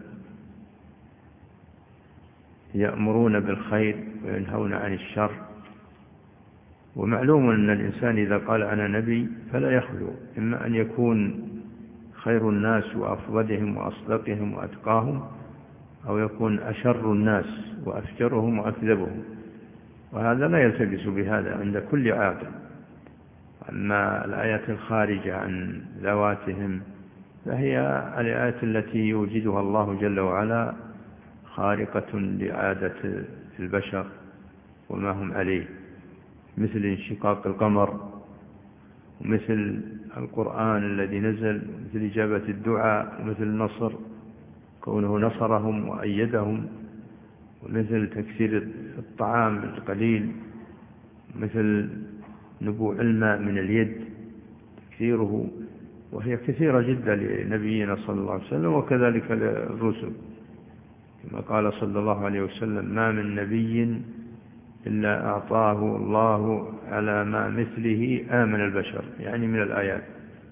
يأمرون بالخير وينهون عن الشر. ومعلوم أن الإنسان إذا قال أنا نبي فلا يخلو إما أن يكون خير الناس وأفضلهم وأصدقهم وأتقاهم، أو يكون أشر الناس وأفجرهم وأكذبهم، وهذا لا يلتبس بهذا عند كل عاقل. أما الآيات الخارجة عن ذواتهم فهي الآيات التي يوجدها الله جل وعلا خارقة لعادة البشر وما هم عليه، مثل انشقاق القمر، ومثل القرآن الذي نزل، مثل إجابة الدعاء، ومثل النصر كونه نصرهم وأيدهم، ومثل تكسير الطعام القليل، مثل نبوع الماء من اليد تكثيره، وهي كثيرة جدا لنبينا صلى الله عليه وسلم وكذلك للرسل. كما قال صلى الله عليه وسلم: ما من نبي إلا أعطاه الله على ما مثله آمن البشر، يعني من الآيات.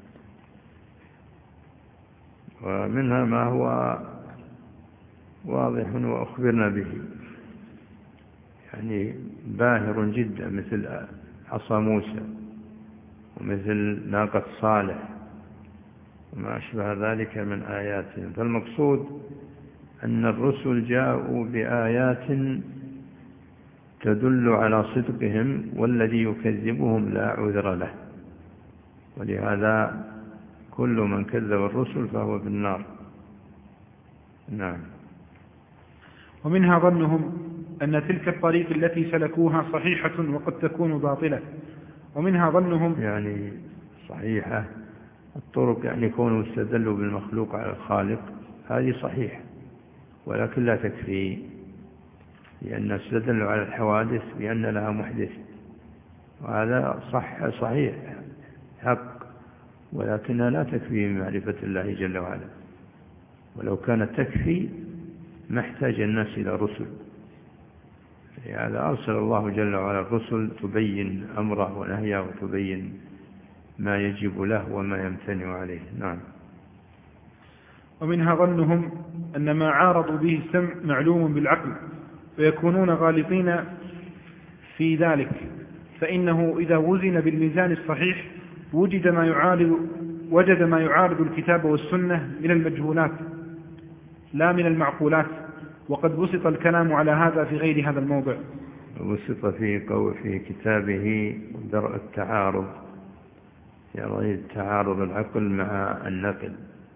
ومنها ما هو واضح وأخبرنا به، يعني باهر جدا، مثل عصا موسى ومثل ناقة صالح وما أشبه ذلك من آياتهم. فالمقصود أن الرسل جاءوا بآيات تدل على صدقهم، والذي يكذبهم لا عذر له، ولهذا كل من كذب الرسل فهو في النار. نعم. ومنها ظنهم أن تلك الطريق التي سلكوها صحيحة وقد تكون باطلة. ومنها ظنهم يعني صحيحة الطرق، يعني كونوا استدلوا بالمخلوق على الخالق، هذه صحيحة، ولكن لا تكفي، لأن استدلوا على الحوادث بأن لها محدث، وهذا صحيح حق، ولكنها لا تكفي معرفة الله جل وعلا. ولو كانت تكفي ما احتاج الناس إلى رسل، لهذا أرسل الله جل وعلا الرسل تبين أمره ونهيه، وتبين ما يجب له وما يمتنع عليه. نعم. ومنها ظنهم أن ما عارضوا به السمع معلوم بالعقل، ويكونون غالطين في ذلك، فإنه إذا وزن بالميزان الصحيح وجد ما يعارض الكتاب والسنة من المجهولات لا من المعقولات. وقد بسط الكلام على هذا في غير هذا الموضع. بسط في كتابه درء التعارض، يعني تعارض العقل مع النقل،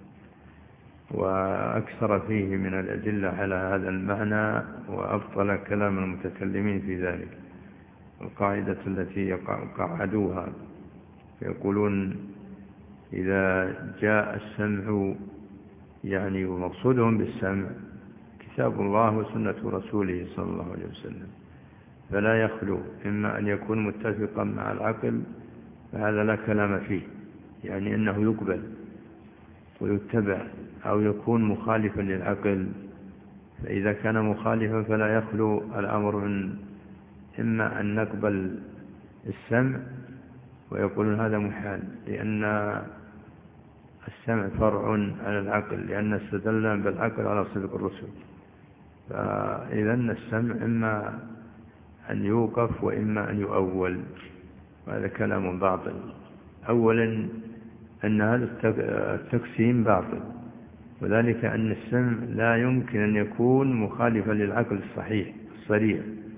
وأكثر فيه من الأدلة على هذا المعنى، وأبطل كلام المتكلمين في ذلك. القاعدة التي قعدوها يقولون: إذا جاء السمع، يعني ومقصودهم بالسمع كتاب الله وسنة رسوله صلى الله عليه وسلم، فلا يخلو إما أن يكون متفقا مع العقل، فهذا لا كلام فيه، يعني أنه يقبل ويتبع، أو يكون مخالفا للعقل. فإذا كان مخالفا فلا يخلو الأمر من إما أن نقبل السمع ويقولون هذا محال، لأن السمع فرع على العقل، لأن استدلنا بالعقل على صدق الرسل. فإذا السمع إما أن يوقف وإما أن يؤول، وهذا كلام باطل. أولا أن هذا التقسيم باطل، وذلك أن السمع لا يمكن أن يكون مخالفا للعقل الصحيح الصريح،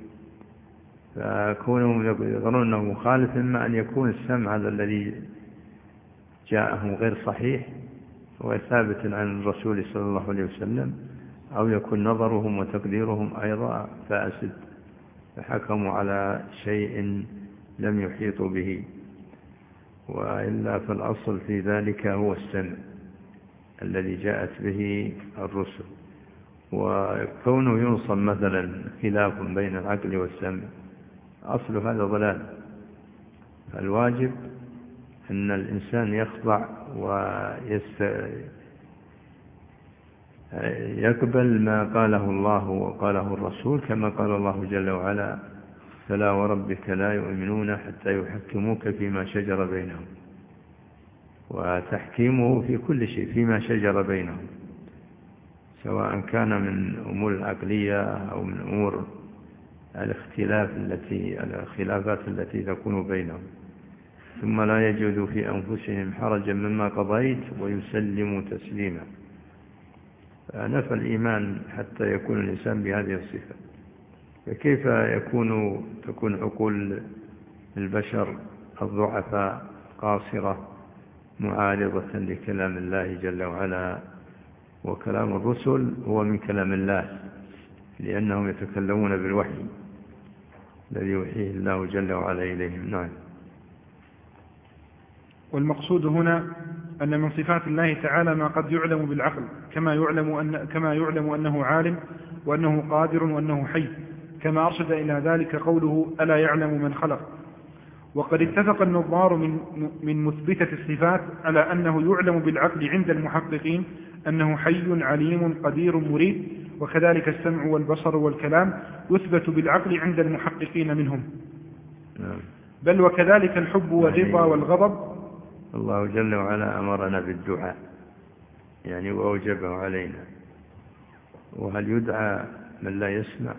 فكونهم يقولون أنه مخالف، إما أن يكون السمع هذا الذي جاءهم غير صحيح وثابت عن الرسول صلى الله عليه وسلم، أو يكون نظرهم وتقديرهم أيضا فاسد، فحكموا على شيء لم يحيطوا به. وإلا فالأصل في ذلك هو السمع الذي جاءت به الرسل. وكونه ينصب مثلا خلاف بين العقل والسمع، أصل هذا ضلال. الواجب أن الإنسان يخضع ويقبل ما قاله الله وقاله الرسول، كما قال الله جل وعلا: فلا وربك لا يؤمنون حتى يحكموك فيما شجر بينهم. وتحكيمه في كل شيء فيما شجر بينهم، سواء كان من أمور العقلية أو من أمور الخلافات التي تكون بينهم. ثم لا يجد في أنفسهم حرجا مما قضيت ويسلموا تسليما. فنفى الإيمان حتى يكون الإنسان بهذه الصفة. فكيف تكون عقول البشر الضعفاء قاصرة معارضة لكلام الله جل وعلا؟ وكلام الرسل هو من كلام الله، لأنهم يتكلمون بالوحي الذي يوحيه الله جل وعلا إليهم. نعم. والمقصود هنا أن من صفات الله تعالى ما قد يعلم بالعقل، كما يعلم أنه عالم وأنه قادر وأنه حي، كما أرشد إلى ذلك قوله: ألا يعلم من خلق. وقد اتفق النظار من مثبتة الصفات على أنه يعلم بالعقل عند المحققين أنه حي عليم قدير مريد، وكذلك السمع والبصر والكلام يثبت بالعقل عند المحققين منهم. بل وكذلك الحب والرضا والغضب. الله جل وعلا أمرنا بالدعاء يعني وأوجبه علينا، وهل يدعى من لا يسمع،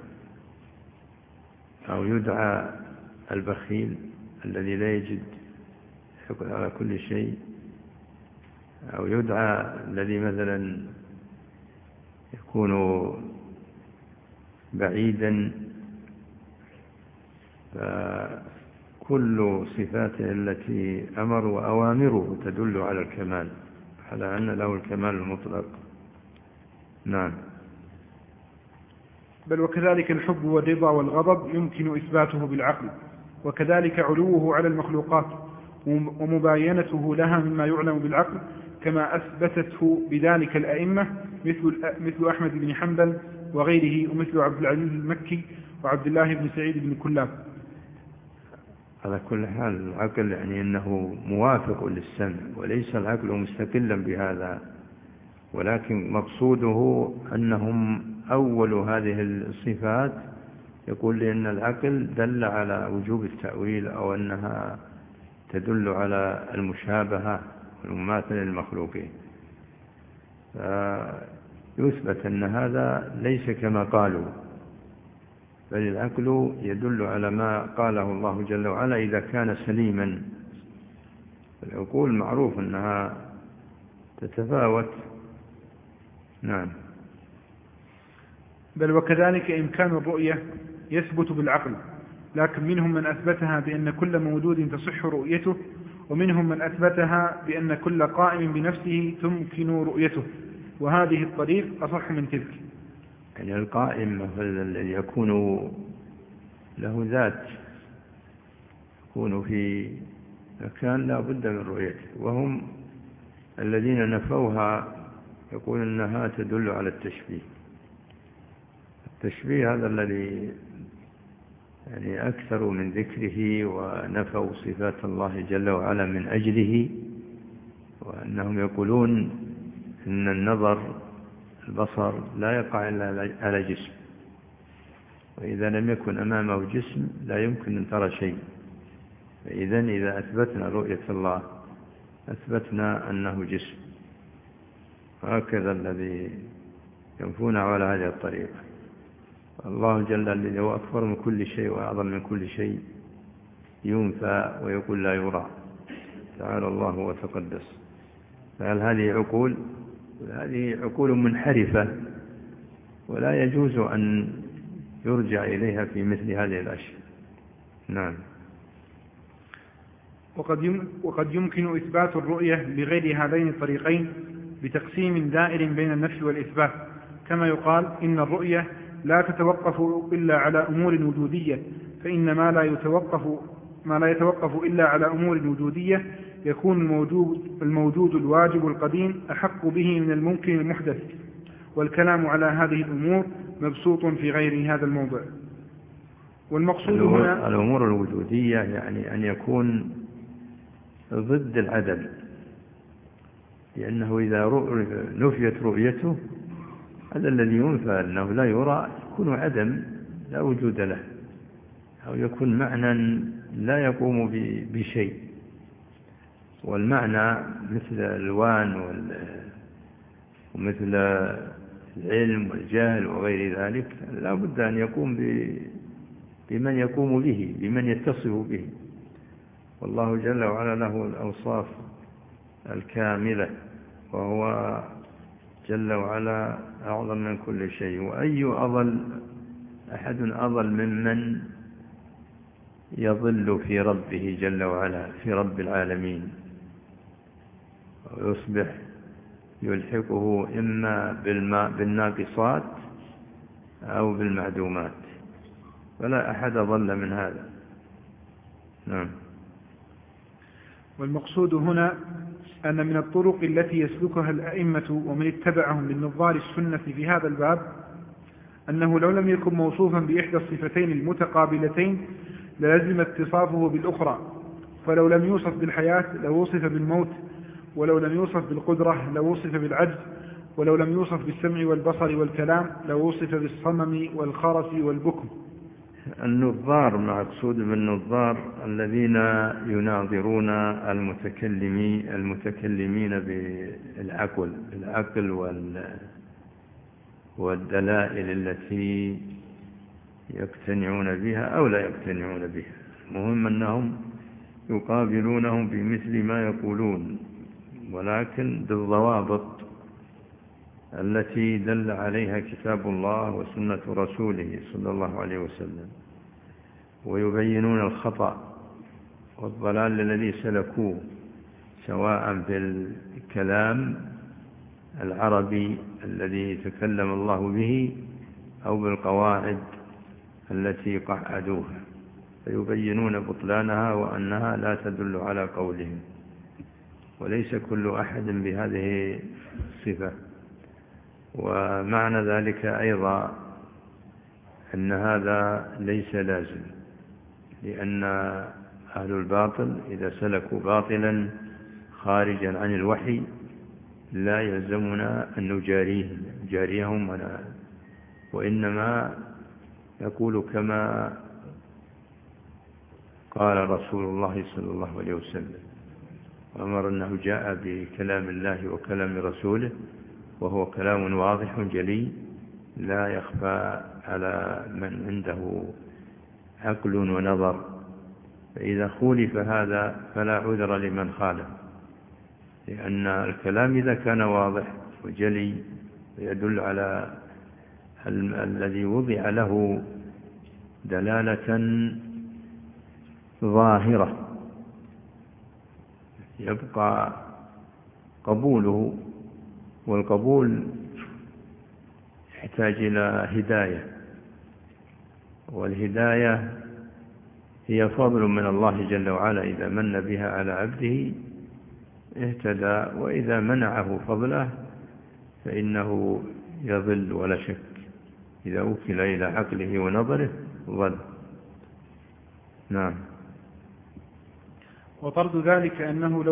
أو يدعى البخيل الذي لا يجد يحقد على كل شيء، أو يدعى الذي مثلا يكون بعيدا؟ فكل صفاته التي أمر وأوامره تدل على الكمال، على أن له الكمال المطلق. نعم. بل وكذلك الحب والرضا والغضب يمكن إثباته بالعقل، وكذلك علوه على المخلوقات ومباينته لها مما يعلم بالعقل، كما أثبتته بذلك الأئمة مثل أحمد بن حنبل وغيره، ومثل عبد العزيز المكي وعبد الله بن سعيد بن كلاب. على كل حال العقل يعني أنه موافق للسمع، وليس العقل مستقلا بهذا، ولكن مقصوده أنهم أول هذه الصفات يقول لأن العقل دل على وجوب التأويل، أو أنها تدل على المشابهة والمماثلة للمخلوقين، فيثبت أن هذا ليس كما قالوا، بل العقل يدل على ما قاله الله جل وعلا إذا كان سليما. العقول معروف أنها تتفاوت. نعم. بل وكذلك إمكان الرؤية يثبت بالعقل، لكن منهم من أثبتها بأن كل موجود تصح رؤيته، ومنهم من أثبتها بأن كل قائم بنفسه تمكن رؤيته، وهذه الطريق أصح من تلك. يعني القائم الذي يكون له ذات، يكون في مكان لا بد من رؤيته، وهم الذين نفوها يقول أنها تدل على التشبيه. التشبيه هذا الذي يعني أكثر من ذكره، ونفوا صفات الله جل وعلا من أجله، وأنهم يقولون إن النظر البصر لا يقع إلا على جسم، وإذا لم يكن أمامه جسم لا يمكن أن ترى شيء. فإذا إذا أثبتنا رؤية الله أثبتنا أنه جسم، وهكذا الذي ينفون على هذه الطريقة. الله جل الذي هو أكبر من كل شيء وأعظم من كل شيء ينفى ويقول لا يرى، تعالى الله وتقدس. فهل هذه عقول؟ هذه عقول منحرفة، ولا يجوز أن يرجع إليها في مثل هذه الأشياء. نعم. وقد يمكن إثبات الرؤية بغير هذين الطريقين بتقسيم دائر بين النفي والإثبات، كما يقال إن الرؤية لا تتوقف إلا على أمور وجودية، فإن ما لا يتوقف إلا على أمور وجودية يكون الموجود الواجب القديم أحق به من الممكن المحدث، والكلام على هذه الأمور مبسوط في غير هذا الموضع. والمقصود هنا الأمور الوجودية يعني أن يكون ضد العدم، لأنه إذا نفيت رؤيته هذا الذي ينفى أنه لا يرى يكون عدم لا وجود له، أو يكون معنى لا يقوم بشيء. والمعنى مثل الألوان ومثل العلم والجهل وغير ذلك لا بد أن يقوم بمن يقوم به، بمن يتصف به، والله جل وعلا له الأوصاف الكاملة، وهو جل وعلا أعظم من كل شيء. وأي أحد أضل ممن يضل في ربه جل وعلا، في رب العالمين، ويصبح يلحقه إما بالناقصات أو بالمعدومات، فلا أحد ضل من هذا. نعم. والمقصود هنا أن من الطرق التي يسلكها الأئمة ومن اتبعهم من نظار السنة في هذا الباب أنه لو لم يكن موصوفا بإحدى الصفتين المتقابلتين للزم اتصافه بالأخرى، فلو لم يوصف بالحياة لوصف بالموت، ولو لم يوصف بالقدرة لوصف بالعجز، ولو لم يوصف بالسمع والبصر والكلام لوصف بالصمم والخرس والبكم. النظار مقصود بالنظار الذين يناظرون المتكلمين بالعقل والدلائل التي يقتنعون بها أو لا يقتنعون بها. المهم أنهم يقابلونهم بمثل ما يقولون، ولكن بالضوابط التي دل عليها كتاب الله وسنة رسوله صلى الله عليه وسلم، ويبينون الخطأ والضلال الذي سلكوه، سواء في الكلام العربي الذي تكلم الله به أو بالقواعد التي قعدوها، فيبينون بطلانها وأنها لا تدل على قولهم. وليس كل أحد بهذه الصفة. ومعنى ذلك أيضا أن هذا ليس لازم، لأن أهل الباطل إذا سلكوا باطلا خارجا عن الوحي لا يلزمنا أن نجاريهم، وإنما يقول كما قال رسول الله صلى الله عليه وسلم، وأمر أنه جاء بكلام الله وكلام رسوله، وهو كلام واضح جلي لا يخفى على من عنده عقل ونظر. فإذا خولف هذا فلا عذر لمن خالف، لأن الكلام إذا كان واضح وجلي ويدل على الذي وضع له دلالة ظاهرة يبقى قبوله، والقبول يحتاج إلى هداية، والهداية هي فضل من الله جل وعلا، إذا من بها على عبده اهتدى، وإذا منعه فضله فإنه يضل ولا شك. إذا وكل إلى عقله ونظره ضل. نعم. وطرد ذلك أنه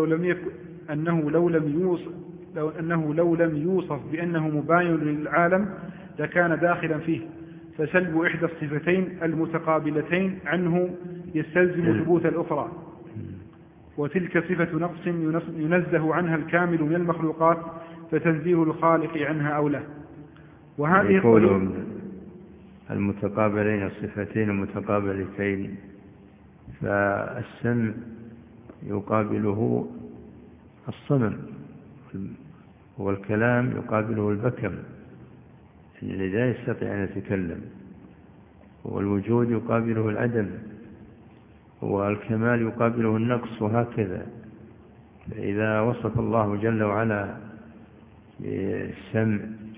لو لم يوصف بأنه مباين للعالم لكان داخلا فيه، فسلب إحدى الصفتين المتقابلتين عنه يستلزم ثبوت الأخرى، وتلك صفة نقص ينزه عنها الكامل من المخلوقات، فتنزيه الخالق عنها أولى. وهذه يقول المتقابلين الصفتين المتقابلتين، فالسمع يقابله الصمم، والكلام يقابله البكم الذي لا يستطيع أن يتكلم، والوجود يقابله العدم، والكمال يقابله النقص، وهكذا. فإذا وصف الله جل وعلا بالسمع،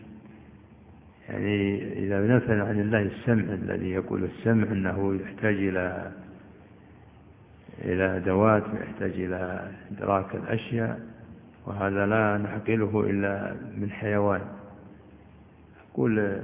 يعني إذا نفى عن الله السمع الذي يقول السمع أنه يحتاج إلى أدوات، يحتاج إلى إدراك الأشياء، وهذا لا نعقله إلا من حيوان. أقول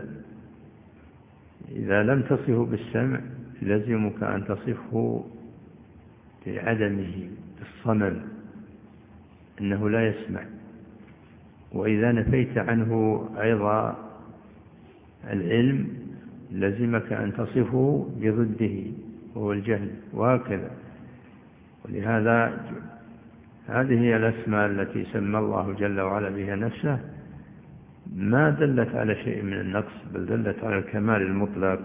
إذا لم تصفه بالسمع لزمك أن تصفه بعدمه، بالصمم، أنه لا يسمع. وإذا نفيت عنه أيضا العلم لزمك أن تصفه بضده وهو الجهل، وهكذا. ولهذا هذه هي الأسماء التي سمى الله جل وعلا بها نفسه، ما دلت على شيء من النقص، بل دلت على الكمال المطلق.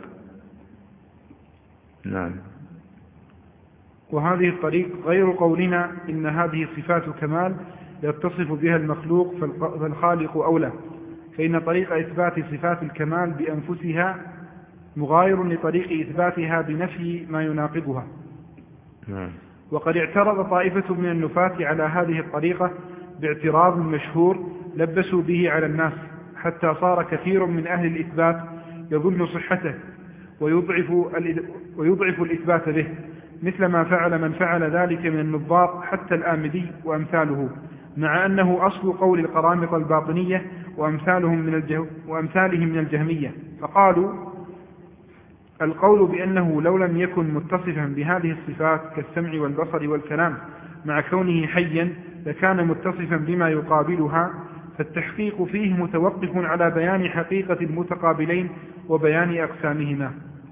نعم. وهذه الطريق غير قولنا إن هذه صفات كمال يتصف بها المخلوق فالخالق أولى، فإن طريق إثبات صفات الكمال بأنفسها مغاير لطريق إثباتها بنفي ما يناقضها. وقد اعترض طائفة من النفاة على هذه الطريقة باعتراض مشهور لبسوا به على الناس، حتى صار كثير من أهل الإثبات يظن صحته ويضعف الإثبات به، مثل ما فعل من فعل ذلك من النظار حتى الآمدي وأمثاله، مع أنه أصل قول القرامطة الباطنية وأمثالهم من الجهمية. فقالوا القول بأنه لو لم يكن متصفا بهذه الصفات كالسمع والبصر والكلام مع كونه حيا لكان متصفا بما يقابلها، فالتحقيق فيه متوقف على بيان حقيقة المتقابلين وبيان أقسامهما.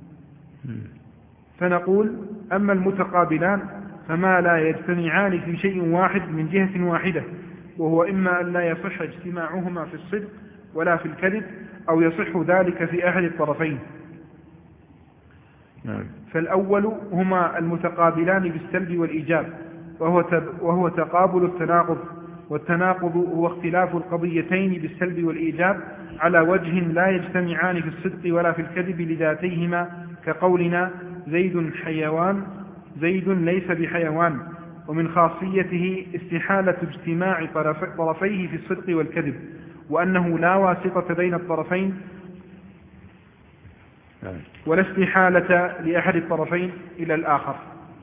فنقول: أما المتقابلان فما لا يجتمعان في شيء واحد من جهة واحدة، وهو إما أن لا يصح اجتماعهما في الصدق ولا في الكذب، أو يصح ذلك في أحد الطرفين. فالأول هما المتقابلان بالسلب والإيجاب، وهو تقابل التناقض، والتناقض هو اختلاف القضيتين بالسلب والإيجاب على وجه لا يجتمعان في الصدق ولا في الكذب لذاتيهما، كقولنا: زيد حيوان، زيد ليس بحيوان. ومن خاصيته استحالة اجتماع طرفيه في الصدق والكذب، وأنه لا واسطة بين الطرفين، ولا استحالة لأحد الطرفين إلى الآخر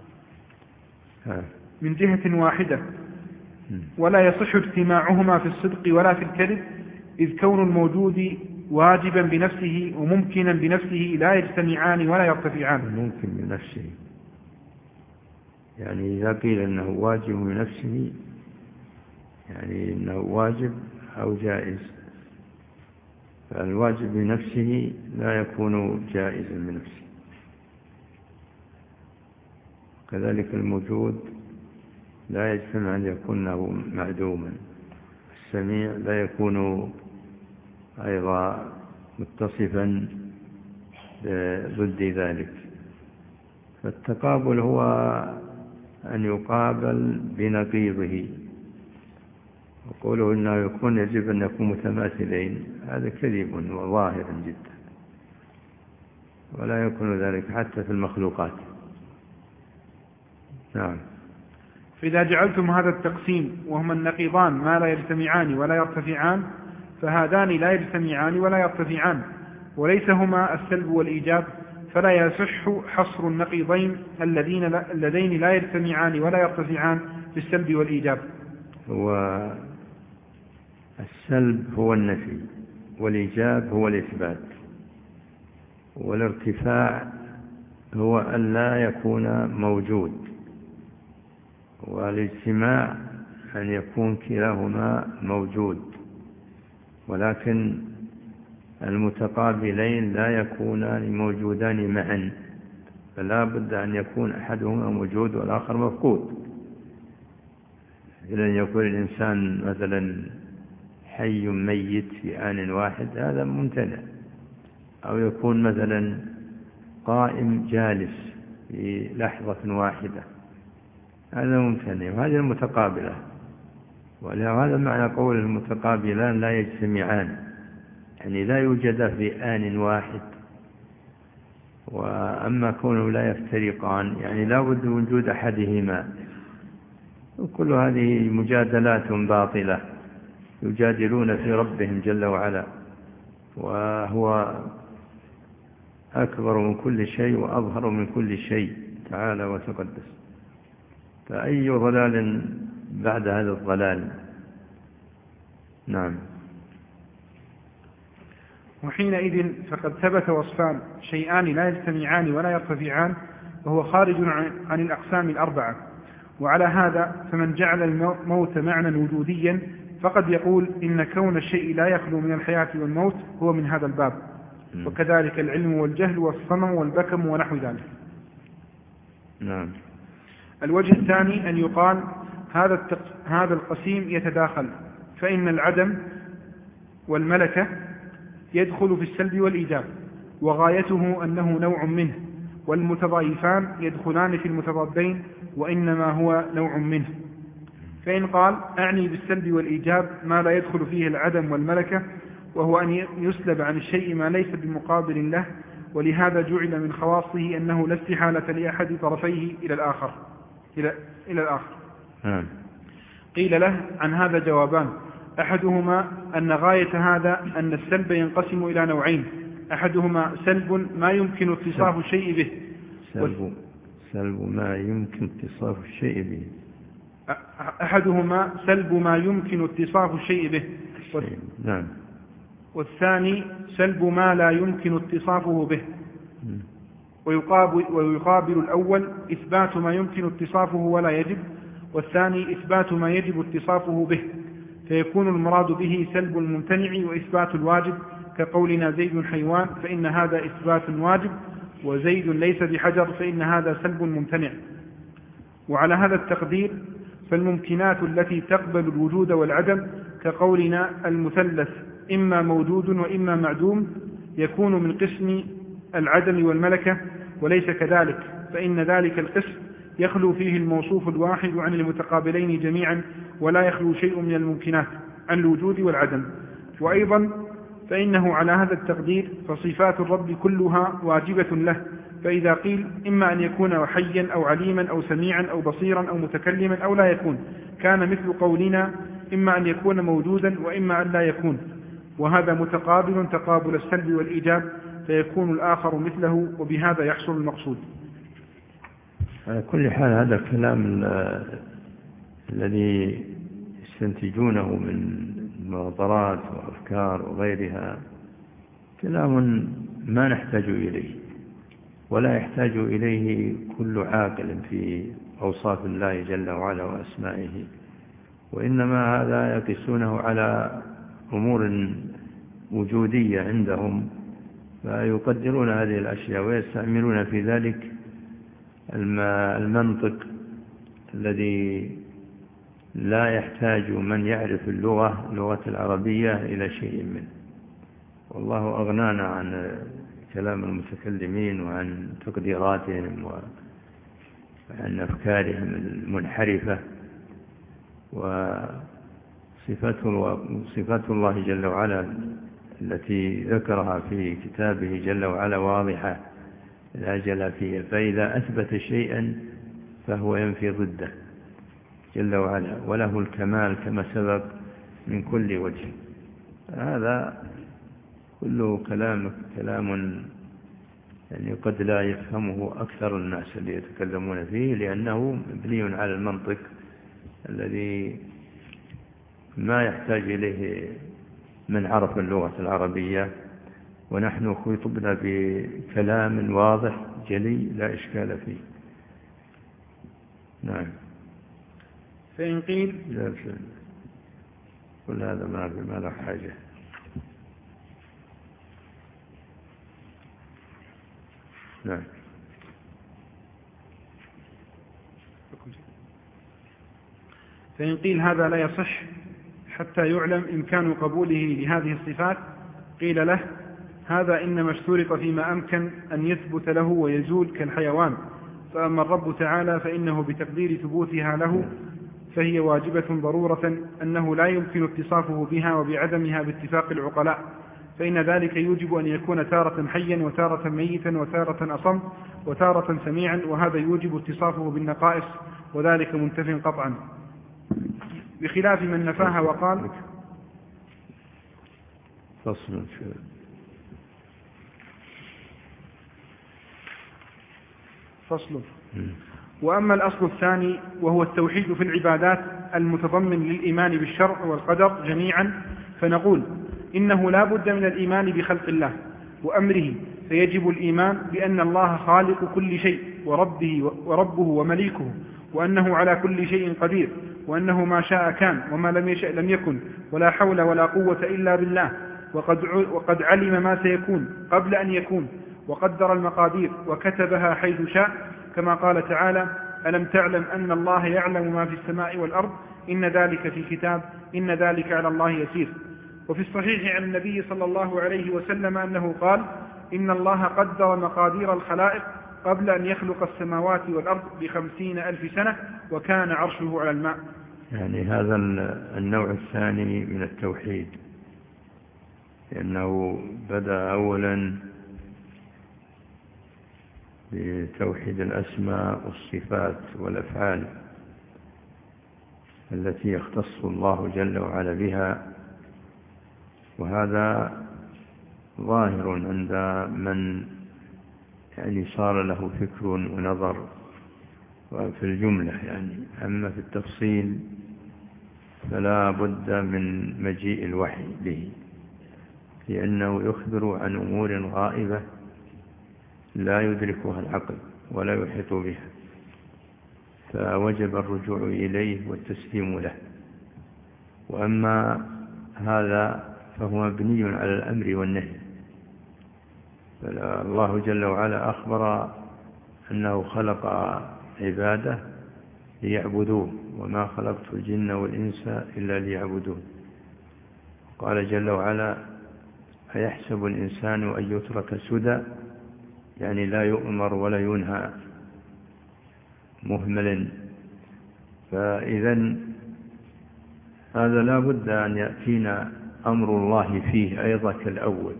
من جهة واحدة، ولا يصح اجتماعهما في الصدق ولا في الكذب، إذ كون الموجود واجبا بنفسه وممكنا بنفسه لا يجتمعان ولا يرتفعان. ممكن بنفسه، يعني إذا قيل أنه واجب بنفسه يعني أنه واجب أو جائز، فالواجب بنفسه لا يكون جائزا بنفسه، كذلك الموجود لا يجتمع أن يكون معدوما، السميع لا يكون أيضا متصفا ضد ذلك. فالتقابل هو أن يقابل بنقيضه، وقوله إنه يجب أن يكون متماثلين هذا كذب وظاهر جدا، ولا يكون ذلك حتى في المخلوقات. نعم. فإذا جعلتم هذا التقسيم وهما النقيضان ما لا يجتمعان ولا يرتفعان، فهذان لا يجتمعان ولا يرتفعان، وليس هما السلب والإيجاب، فلا يصح حصر النقيضين اللذين لا يجتمعان ولا يرتفعان في السلب والإيجاب. والسلب هو النفي، والإيجاب هو الإثبات، والارتفاع هو أن لا يكون موجود، والاجتماع أن يكون كلاهما موجود، ولكن المتقابلين لا يكونان موجودان معا، فلا بد أن يكون أحدهما موجود والآخر مفقود. إذا يكون الإنسان مثلا حي ميت في آن واحد هذا ممتنع، أو يكون مثلا قائم جالس في لحظة واحدة هذا ممتنع، وهذه المتقابلة. ولهذا معنى قول المتقابلان لا يجتمعان، يعني لا يوجد في آن واحد. وأما كونه لا يفترقان يعني لا بد وجود أحدهما. وكل هذه مجادلات باطلة، يجادلون في ربهم جل وعلا، وهو أكبر من كل شيء وأظهر من كل شيء تعالى وتقدس. فأي ضلال بعد هذا الضلال. نعم. وحينئذ فقد ثبت وصفان: شيئان لا يجتمعان ولا يرتفعان، وهو خارج عن الأقسام الأربعة. وعلى هذا فمن جعل الموت معنى وجوديا فقد يقول إن كون الشيء لا يخلو من الحياة والموت هو من هذا الباب، وكذلك العلم والجهل والصنم والبكم ونحو ذلك. نعم. الوجه الثاني أن يقال هذا القسيم يتداخل، فإن العدم والملكة يدخل في السلب والإيجاب، وغايته أنه نوع منه، والمتضايفان يدخلان في المتضادين، وإنما هو نوع منه. فإن قال أعني بالسلب والإيجاب ما لا يدخل فيه العدم والملكة، وهو أن يسلب عن الشيء ما ليس بمقابل له، ولهذا جعل من خواصه أنه لا استحالة لأحد طرفيه إلى الآخر. قيل له عن هذا جوابان: أحدهما أن غاية هذا أن السلب ينقسم إلى نوعين: أحدهما سلب ما يمكن اتصاف الشيء به، سلب ما يمكن اتصاف الشيء به. أحدهما سلب ما يمكن اتصاف الشيء به، نعم. والثاني سلب ما لا يمكن اتصافه به. ويقابل الأول إثبات ما يمكن اتصافه ولا يجب، والثاني إثبات ما يجب اتصافه به. فيكون المراد به سلب الممتنع وإثبات الواجب، كقولنا زيد حيوان فإن هذا إثبات واجب، وزيد ليس بحجر فإن هذا سلب ممتنع. وعلى هذا التقدير فالممكنات التي تقبل الوجود والعدم كقولنا المثلث إما موجود وإما معدوم يكون من قسم العدم والملكة، وليس كذلك، فإن ذلك القسم يخلو فيه الموصوف الواحد عن المتقابلين جميعا، ولا يخلو شيء من الممكنات عن الوجود والعدم. وأيضا فإنه على هذا التقدير فصفات الرب كلها واجبة له، فإذا قيل إما أن يكون حيا أو عليما أو سميعا أو بصيرا أو متكلما أو لا يكون، كان مثل قولنا إما أن يكون موجودا وإما أن لا يكون، وهذا متقابل تقابل السلب والإيجاب، فيكون الآخر مثله، وبهذا يحصل المقصود. على كل حال هذا الكلام الذي يستنتجونه من مناظرات وأفكار وغيرها كلام ما نحتاج إليه، ولا يحتاج إليه كل عاقل في أوصاف الله جل وعلا وأسمائه، وإنما هذا يقيسونه على أمور وجودية عندهم، فيقدرون هذه الأشياء ويستعملون في ذلك المنطق الذي لا يحتاج من يعرف اللغة العربية إلى شيء منه. والله أغنانا عن كلام المتكلمين وعن تقديراتهم وعن أفكارهم المنحرفة. وصفات الله جل وعلا التي ذكرها في كتابه جل وعلا واضحة لا جل فيها، فإذا أثبت شيئا فهو ينفي ضده جل وعلا، وله الكمال كما سبق من كل وجه. هذا كله كلام يعني قد لا يفهمه أكثر الناس اللي يتكلمون فيه، لأنه مبني على المنطق الذي ما يحتاج إليه من عرف اللغة العربية، ونحن خطبنا بكلام واضح جلي لا إشكال فيه. نعم. فإن قيل لا كل هذا ما له حاجة. نعم. فإن قيل هذا لا يصح حتى يعلم إمكان قبوله لهذه الصفات، قيل له هذا إنما اشترط فيما أمكن أن يثبت له ويزول كالحيوان، فأما الرب تعالى فإنه بتقدير ثبوتها له فهي واجبة ضرورة، أنه لا يمكن اتصافه بها وبعدمها باتفاق العقلاء، فإن ذلك يوجب أن يكون تارة حيا وتارة ميتا وتارة أصم وتارة سميعا، وهذا يوجب اتصافه بالنقائص، وذلك منتف قطعا، بخلاف من نفاها وقال فصل. وأما الأصل الثاني وهو التوحيد في العبادات المتضمن للإيمان بالشرع والقدر جميعا، فنقول إنه لا بد من الإيمان بخلق الله وأمره، فيجب الإيمان بأن الله خالق كل شيء وربه ومليكه، وأنه على كل شيء قدير، وأنه ما شاء كان وما لم يشأ لم يكن، ولا حول ولا قوة إلا بالله، وقد علم ما سيكون قبل أن يكون، وقدر المقادير وكتبها حيث شاء، كما قال تعالى ألم تعلم أن الله يعلم ما في السماء والأرض إن ذلك في كتاب إن ذلك على الله يسير. وفي الصحيح عن النبي صلى الله عليه وسلم أنه قال إن الله قدر مقادير الخلائق قبل أن يخلق السماوات والأرض ب50,000 سنة، وكان عرشه على الماء. يعني هذا النوع الثاني من التوحيد، لأنه بدأ أولا بتوحيد الأسماء والصفات والأفعال التي يختص الله جل وعلا بها، وهذا ظاهر عند من يعني صار له فكر ونظر في الجملة يعني. أما في التفصيل فلا بد من مجيء الوحي به، لأنه يخبر عن أمور غائبة لا يدركها العقل ولا يحيط بها، فوجب الرجوع إليه والتسليم له. وأما هذا فهو مبني على الأمر والنهي. فالله جل وعلا أخبر أنه خلق عباده ليعبدوه، وما خلقت الجن والإنس إلا ليعبدون. قال جل وعلا: أيحسب الإنسان أن يترك سدى، يعني لا يؤمر ولا ينهى، مهمل. فإذا هذا لا بد أن يأتينا أمر الله فيه أيضا كالأول.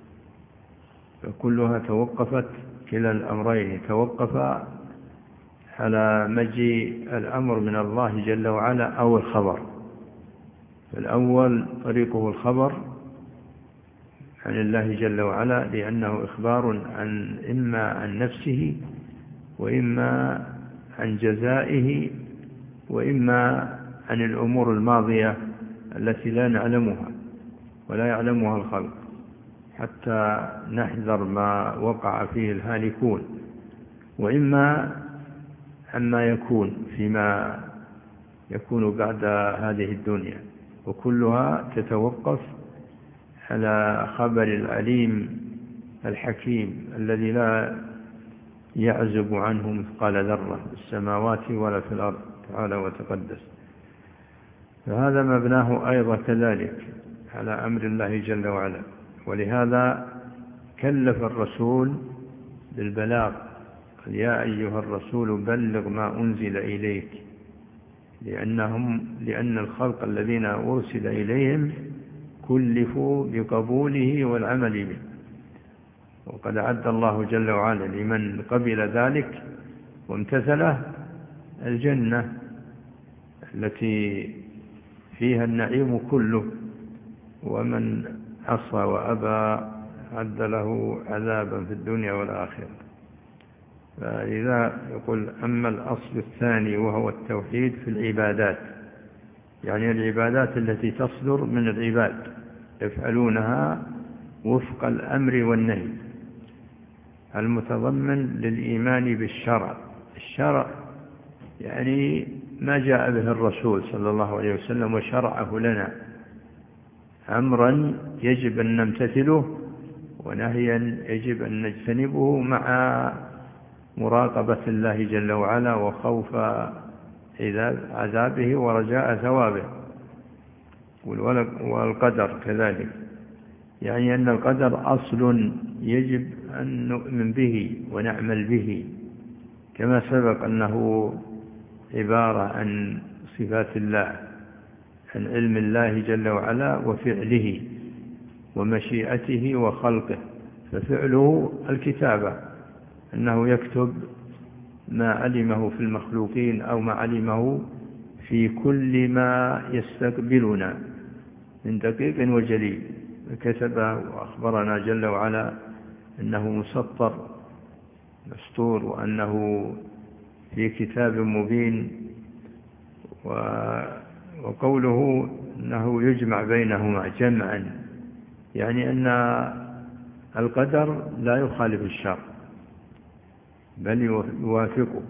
فكلها توقفت، كلا الأمرين توقف على مجيء الأمر من الله جل وعلا أو الخبر. فالأول طريقه الخبر عن الله جل وعلا، لأنه إخبار إما عن نفسه، وإما عن جزائه، وإما عن الأمور الماضية التي لا نعلمها ولا يعلمها الخلق، حتى نحذر ما وقع فيه الهالكون، وإما عما يكون فيما يكون بعد هذه الدنيا. وكلها تتوقف على خبر العليم الحكيم الذي لا يعزب عنه مثقال ذرة في السماوات ولا في الأرض، تعالى وتقدس. فهذا مبناه أيضا كذلك على أمر الله جل وعلا. ولهذا كلف الرسول بالبلاغ: يا أيها الرسول بلغ ما أنزل إليك، لأن الخلق الذين أرسل إليهم كلفوا بقبوله والعمل به. وقد أعد الله جل وعلا لمن قبل ذلك وامتثله الجنة التي فيها النعيم كله، ومن عصى وأبى أعد له عذابا في الدنيا والآخرة. فإذا يقول: أما الأصل الثاني وهو التوحيد في العبادات، يعني العبادات التي تصدر من العباد يفعلونها وفق الأمر والنهي، المتضمن للإيمان بالشرع. الشرع يعني ما جاء به الرسول صلى الله عليه وسلم وشرعه لنا، أمرا يجب أن نمتثله، ونهيا يجب أن نجتنبه، مع مراقبة الله جل وعلا وخوف عذابه ورجاء ثوابه. والقدر كذلك، يعني أن القدر أصل يجب أن نؤمن به ونعمل به، كما سبق أنه عبارة عن صفات الله، عن علم الله جل وعلا وفعله ومشيئته وخلقه. ففعله الكتابة، أنه يكتب ما علمه في المخلوقين أو ما علمه في كل ما يستقبلنا من دقيق وجليل، كتبه وأخبرنا جل وعلا أنه مسطر مستور، وأنه في كتاب مبين. وقوله أنه يجمع بينهما جمعا، يعني أن القدر لا يخالف الشرع بل يوافقه،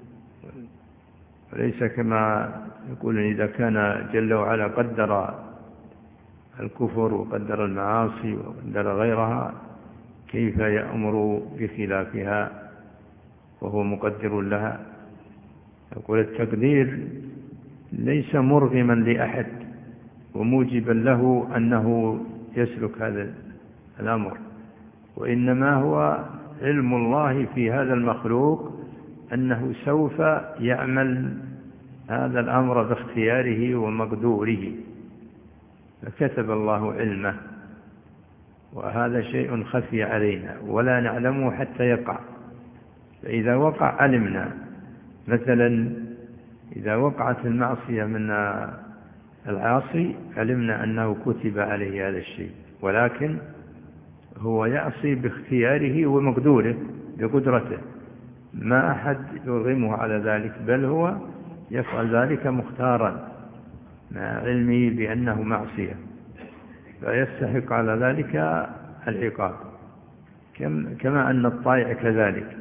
وليس كما يقول إذا كان جل وعلا قدر الكفر وقدر المعاصي وقدر غيرها كيف يأمر بخلافها وهو مقدر لها. يقول التقدير ليس مرغما لأحد وموجبا له أنه يسلك هذا الأمر، وإنما هو علم الله في هذا المخلوق أنه سوف يعمل هذا الأمر باختياره ومقدوره، فكتب الله علمه. وهذا شيء خفي علينا ولا نعلمه حتى يقع. فإذا وقع علمنا. مثلا إذا وقعت المعصية من العاصي علمنا أنه كتب عليه هذا الشيء، ولكن هو يعصي باختياره ومقدوره بقدرته، ما أحد يرغمه على ذلك، بل هو يفعل ذلك مختارا مع علمه بأنه معصية، فيستحق على ذلك العقاب. كما أن الطائع كذلك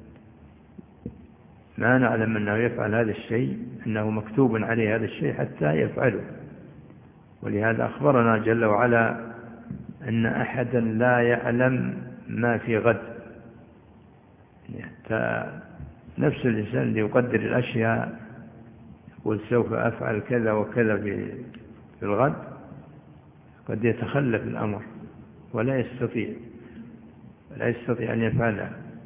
ما نعلم أنه يفعل هذا الشيء، أنه مكتوب عليه هذا الشيء حتى يفعله، ولهذا أخبرنا جل وعلا أن أحدا لا يعلم ما في غد. حتى نفس الإنسان اللي يقدر الأشياء يقول سوف أفعل كذا وكذا في الغد قد يتخلف الأمر ولا يستطيع أن يفعلها.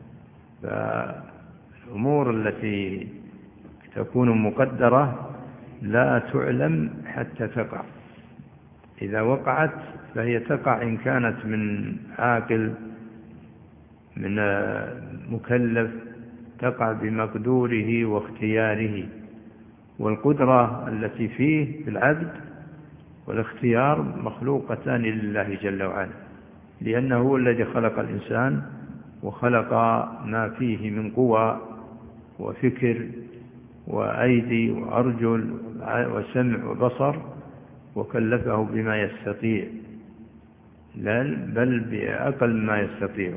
فالأمور التي تكون مقدرة لا تعلم حتى تقع. إذا وقعت فهي تقع إن كانت من عاقل من مكلف تقع بمقدوره واختياره. والقدرة التي فيه في العبد والاختيار مخلوقتان لله جل وعلا، لأنه هو الذي خلق الإنسان وخلق ما فيه من قوى وفكر وأيدي وأرجل وسمع وبصر، وكلفه بما يستطيع بل بأقل ما يستطيع.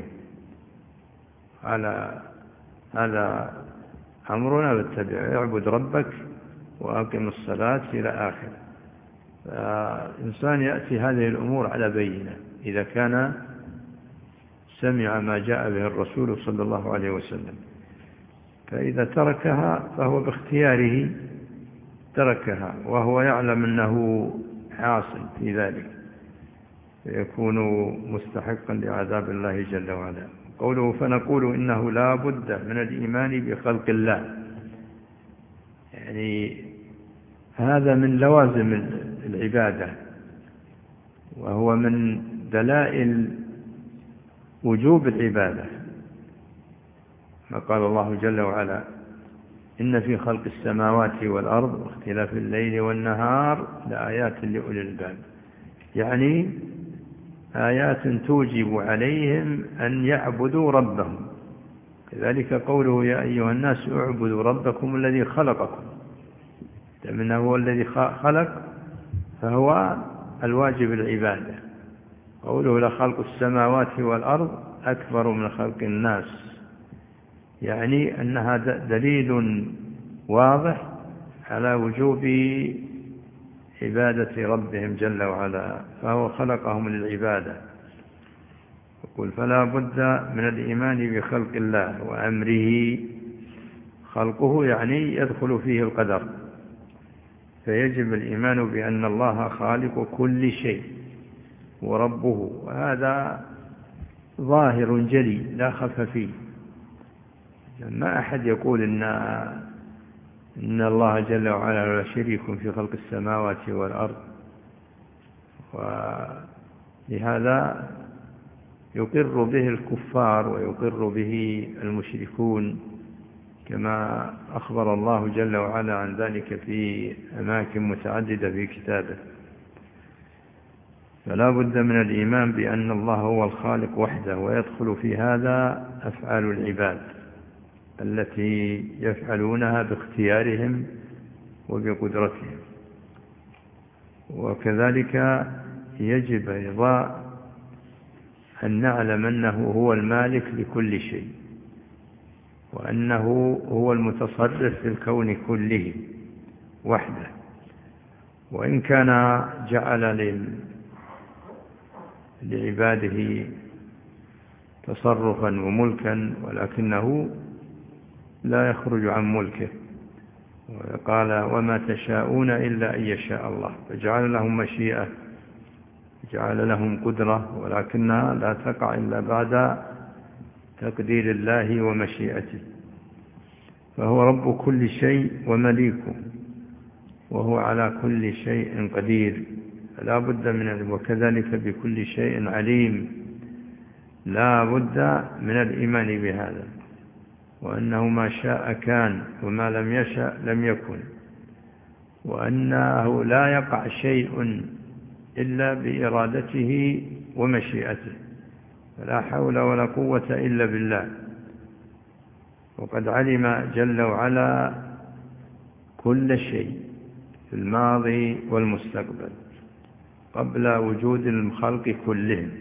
على هذا أمرنا بالتبع، اعبد ربك وأقم الصلاة إلى آخر. فالإنسان يأتي هذه الأمور على بينة إذا كان سمع ما جاء به الرسول صلى الله عليه وسلم. فإذا تركها فهو باختياره تركها وهو يعلم أنه حاصل في ذلك، فيكون مستحقا لعذاب الله جل وعلا. قوله فنقول إنه لا بد من الإيمان بخلق الله، يعني هذا من لوازم العبادة، وهو من دلائل وجوب العبادة. ما قال الله جل وعلا إن في خلق السماوات والأرض واختلاف الليل والنهار لآيات لأولي الألباب، يعني آيات توجب عليهم أن يعبدوا ربهم. كذلك قوله يا أيها الناس اعبدوا ربكم الذي خلقكم، لأنه هو الذي خلق فهو الواجب العبادة. قوله لخلق السماوات والأرض أكبر من خلق الناس، يعني أنها دليل واضح على وجوب عبادة ربهم جل وعلا، فهو خلقهم للعبادة. يقول فلا بد من الإيمان بخلق الله وأمره. خلقه يعني يدخل فيه القدر، فيجب الإيمان بأن الله خالق كل شيء وربه، وهذا ظاهر جلي لا خف فيه. ما أحد يقول إن الله جل وعلا لا شريك في خلق السماوات والأرض، ولهذا يقر به الكفار ويقر به المشركون، كما أخبر الله جل وعلا عن ذلك في أماكن متعددة في كتابه. فلا بد من الإيمان بأن الله هو الخالق وحده، ويدخل في هذا أفعال العباد التي يفعلونها باختيارهم وبقدرتهم. وكذلك يجب أيضا أن نعلم أنه هو المالك لكل شيء، وأنه هو المتصرف في الكون كله وحده. وإن كان جعل لعباده تصرفا وملكا، ولكنه لا يخرج عن ملكه. وقال وما تشاءون إلا أن يشاء الله، فجعل لهم مشيئة، جعل لهم قدرة، ولكنها لا تقع إلا بعد تقدير الله ومشيئته. فهو رب كل شيء ومليكه، وهو على كل شيء قدير، لا بد من وكذلك بكل شيء عليم. لا بد من الإيمان بهذا، وأنه ما شاء كان وما لم يشاء لم يكن، وأنه لا يقع شيء إلا بإرادته ومشيئته، فلا حول ولا قوة إلا بالله. وقد علم جل وعلا كل شيء في الماضي والمستقبل قبل وجود الخلق كلهم،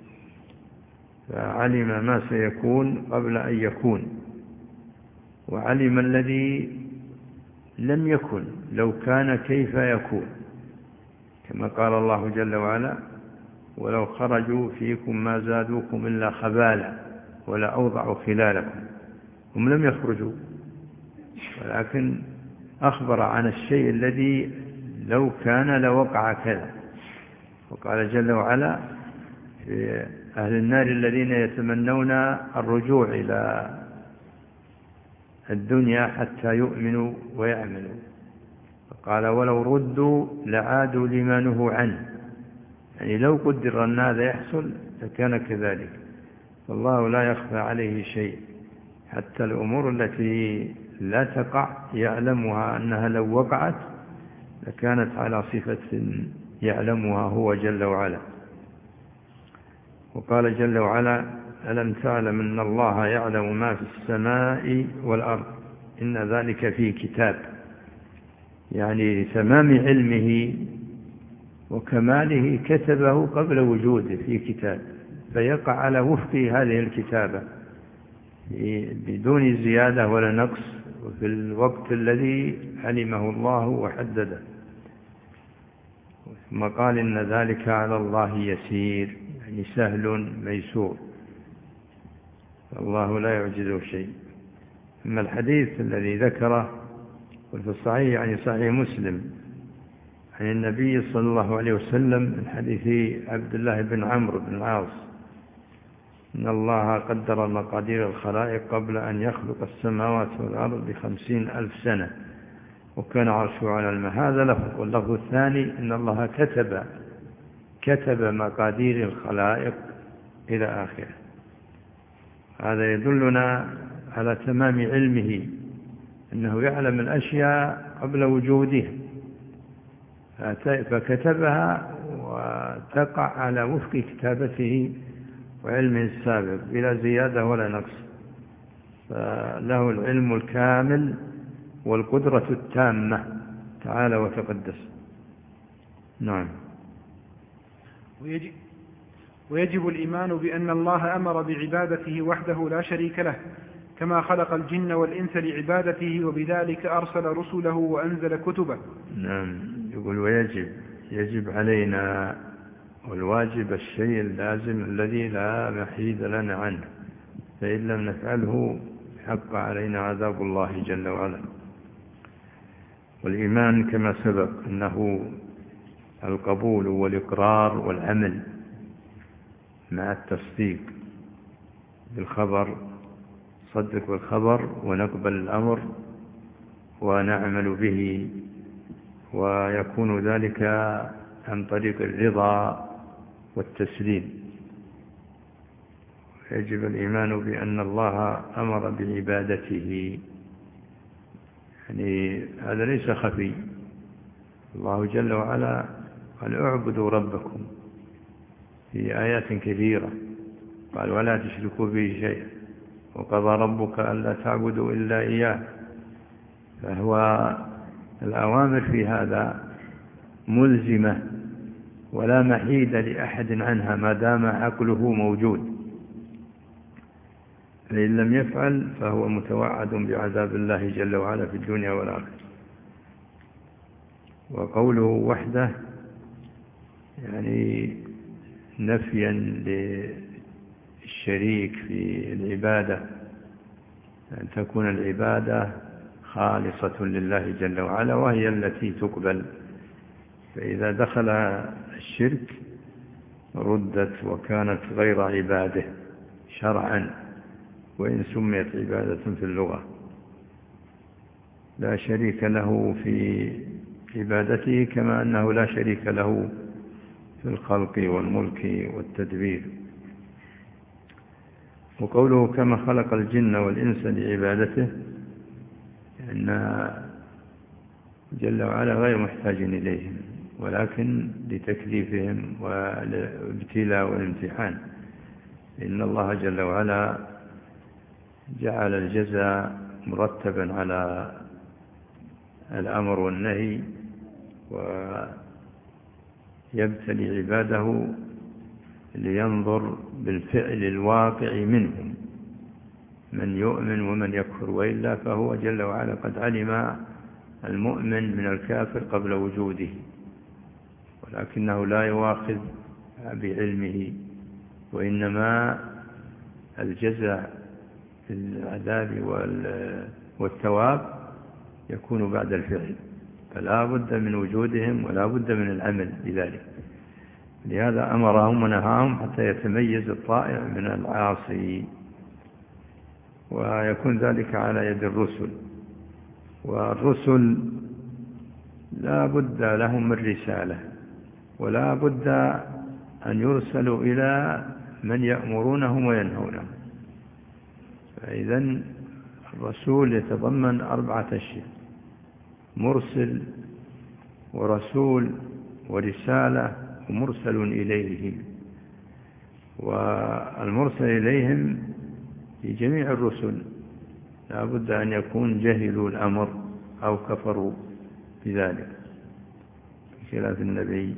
فعلم ما سيكون قبل أن يكون، وعلم الذي لم يكن لو كان كيف يكون، كما قال الله جل وعلا: ولو خرجوا فيكم ما زادوكم إلا خبالا ولا أوضعوا خلالكم. هم لم يخرجوا، ولكن أخبر عن الشيء الذي لو كان لوقع كذا. وقال جل وعلا في أهل النار الذين يتمنون الرجوع إلى الدنيا حتى يؤمنوا ويعملوا، فقال: ولو ردوا لعادوا لما نهوا عنه. يعني لو قدر أن هذا يحصل لكان كذلك، فالله لا يخفى عليه شيء، حتى الأمور التي لا تقع يعلمها أنها لو وقعت لكانت على صفة يعلمها هو جل وعلا. وقال جل وعلا: ألم تعلم أن الله يعلم ما في السماء والأرض إن ذلك في كتاب. يعني تمام علمه وكماله كتبه قبل وجوده في كتاب، فيقع على وفق هذه الكتابة بدون زيادة ولا نقص، وفي الوقت الذي علمه الله وحدده. ثم قال: إن ذلك على الله يسير، يعني سهل ميسور، الله لا يعجزه شيء. ثم الحديث الذي ذكره وفي الصحيح يعني صحيح مسلم عن النبي صلى الله عليه وسلم من حديث عبد الله بن عمرو بن العاص: إن الله قدر مقادير الخلائق قبل أن يخلق السماوات والأرض ب50,000 سنة، وكان عرشه على الماء. هذا لفظ. واللفظ الثاني: إن الله كتب مقادير الخلائق إلى آخره. هذا يدلنا على تمام علمه، أنه يعلم الأشياء قبل وجودها، فكتبها وتقع على وفق كتابته وعلمه السابق بلا زيادة ولا نقص، فله العلم الكامل والقدرة التامة تعالى وتقدس. نعم. ويجب الإيمان بأن الله أمر بعبادته وحده لا شريك له، كما خلق الجن والإنس لعبادته، وبذلك أرسل رسله وأنزل كتبه. نعم. يقول: يجب علينا، والواجب الشيء اللازم الذي لا محيد لنا عنه، فإن لم نفعله حق علينا عذاب الله جل وعلا. والإيمان كما سبق أنه القبول والإقرار والعمل مع التصديق بالخبر، صدق بالخبر ونقبل الأمر ونعمل به، ويكون ذلك عن طريق الرضا والتسليم. يجب الإيمان بأن الله أمر بعبادته، يعني هذا ليس خفي. الله جل وعلا قال: اعبدوا ربكم في آيات كثيرة، قال: ولا تشركوا به شيئا، وقضى ربك ألا تعبدوا إلا إياه. فهو الأوامر في هذا ملزمة ولا محيد لأحد عنها ما دام عقله موجود، فإن لم يفعل فهو متوعد بعذاب الله جل وعلا في الدنيا والآخرة. وقوله وحده يعني نفيا للشريك في العبادة، أن تكون العبادة خالصة لله جل وعلا وهي التي تقبل، فإذا دخل الشرك ردت وكانت غير عباده شرعا، وإن سميت عبادة في اللغة. لا شريك له في عبادته، كما أنه لا شريك له في الخلق والملك والتدبير. وقوله: كما خلق الجن والإنس لعبادته، أن جل وعلا غير محتاج إليهم، ولكن لتكليفهم والابتلاء والامتحان. إن الله جل وعلا جعل الجزاء مرتبا على الأمر والنهي، ويبتلي عباده لينظر بالفعل الواقع منهم من يؤمن ومن يكفر، وإلا فهو جل وعلا قد علم المؤمن من الكافر قبل وجوده، ولكنه لا يواخذ بعلمه، وإنما الجزاء في العذاب والثواب يكون بعد الفعل، فلا بد من وجودهم ولا بد من العمل بذلك. لهذا أمرهم ونهاهم حتى يتميز الطائع من العاصي، ويكون ذلك على يد الرسل. والرسل لا بد لهم من رسالة، ولا بد أن يرسلوا إلى من يأمرونهم وينهونهم. فإذن الرسول يتضمن 4 أشياء: مرسل ورسول ورسالة ومرسل إليهم. والمرسل إليهم في جميع الرسل لا بد أن يكون جهلوا الأمر أو كفروا بذلك، بخلاف النبي.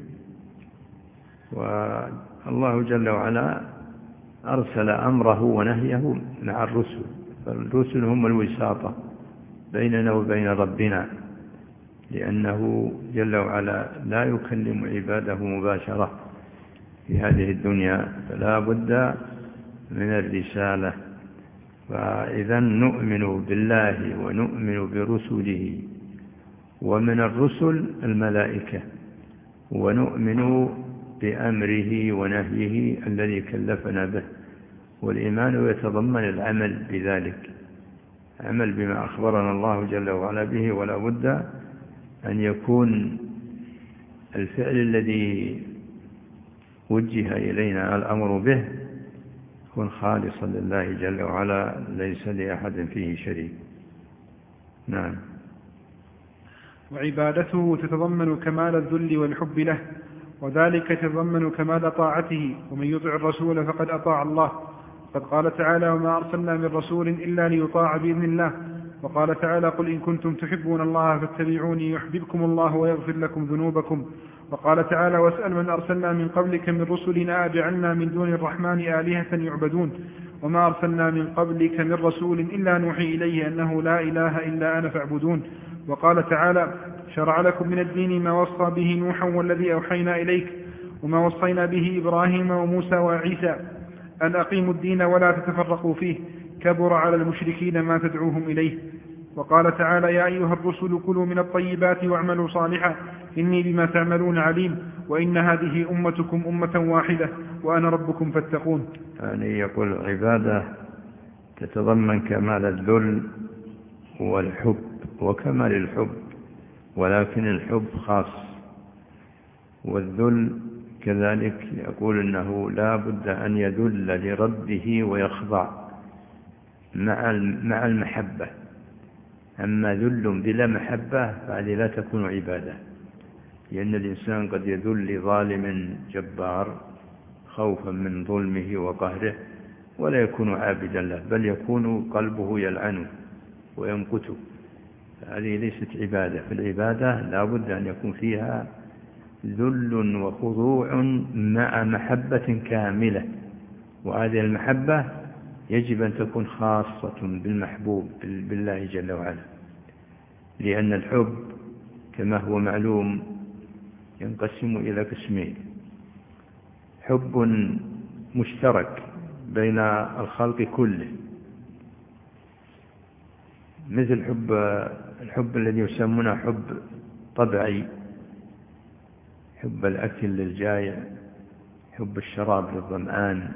والله جل وعلا أرسل أمره ونهيه مع الرسل، فالرسل هم الوساطة بيننا وبين ربنا، لأنه جل وعلا لا يكلم عباده مباشرة في هذه الدنيا، فلا بد من الرسالة. فإذا نؤمن بالله ونؤمن برسله، ومن الرسل الملائكة، ونؤمن بأمره ونهيه الذي كلفنا به. والإيمان يتضمن العمل بذلك، عمل بما أخبرنا الله جل وعلا به، ولا بد أن يكون الفعل الذي وجه إلينا الأمر به يكون خالصا لله جل وعلا، ليس لأحد فيه شريك. نعم. وعبادته تتضمن كمال الذل والحب له، وذلك يتضمن كمال طاعته، ومن يطع الرسول فقد أطاع الله. قد قال تعالى: وما أرسلنا من رسول إلا ليطاع بإذن الله. وقال تعالى: قل إن كنتم تحبون الله فاتبعوني يحببكم الله ويغفر لكم ذنوبكم. وقال تعالى: واسأل من أرسلنا من قبلك من رسلنا أجعلنا من دون الرحمن آلهة يعبدون. وما أرسلنا من قبلك من رسول إلا نوحي إليه أنه لا إله إلا أنا فاعبدون. وقال تعالى: شرع لكم من الدين ما وصى به نوحا والذي أوحينا إليك وما وصينا به إبراهيم وموسى وعيسى أن أقيموا الدين ولا تتفرقوا فيه، كبر على المشركين ما تدعوهم إليه. وقال تعالى: يا أيها الرسل كلوا من الطيبات واعملوا صالحا إني بما تعملون عليم وإن هذه أمتكم أمة واحدة وأنا ربكم فاتقون. يعني يقول العبادة تتضمن كمال الذل والحب وكمال الحب، ولكن الحب خاص، والذل كذلك يقول إنه لا بد أن يذل لربه ويخضع مع المحبة. أما ذل بلا محبة فهذه لا تكون عبادة، لأن الإنسان قد يذل لظالم جبار خوفا من ظلمه وقهره ولا يكون عابدا له، بل يكون قلبه يلعنه ويمقته. هذه ليست عبادة. في العبادة لا بد أن يكون فيها ذل وخضوع مع محبة كاملة، وهذه المحبة يجب أن تكون خاصة بالمحبوب بالله جل وعلا، لأن الحب كما هو معلوم ينقسم إلى قسمين: حب مشترك بين الخلق كله، مثل الحب الذي يسمونه حب طبعي، حب الأكل للجائع، حب الشراب للظمآن،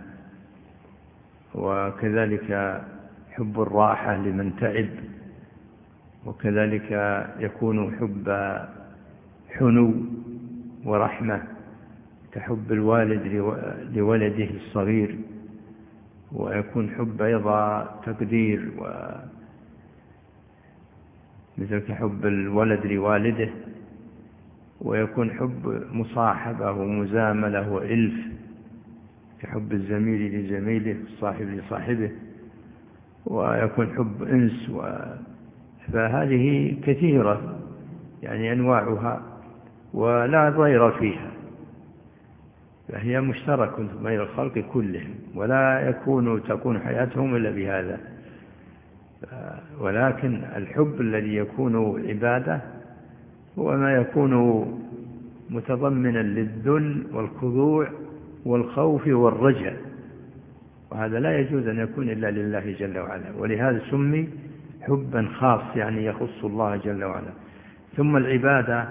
وكذلك حب الراحة لمن تعب، وكذلك يكون حب حنو ورحمة كحب الوالد لولده الصغير، ويكون حب أيضا تقدير مثل كحب الولد لوالده، ويكون حب مصاحبة ومزاملة وإلف كحب الزميل لزميله الصاحب لصاحبه، ويكون حب أنس فهذه كثيرة يعني أنواعها ولا ضير فيها، فهي مشتركة بين الخلق كلهم، ولا تكون حياتهم إلا بهذا. ولكن الحب الذي يكون عبادة هو ما يكون متضمنا للذل والخضوع والخوف والرجاء، وهذا لا يجوز أن يكون إلا لله جل وعلا، ولهذا سمي حبا خاص يعني يخص الله جل وعلا. ثم العبادة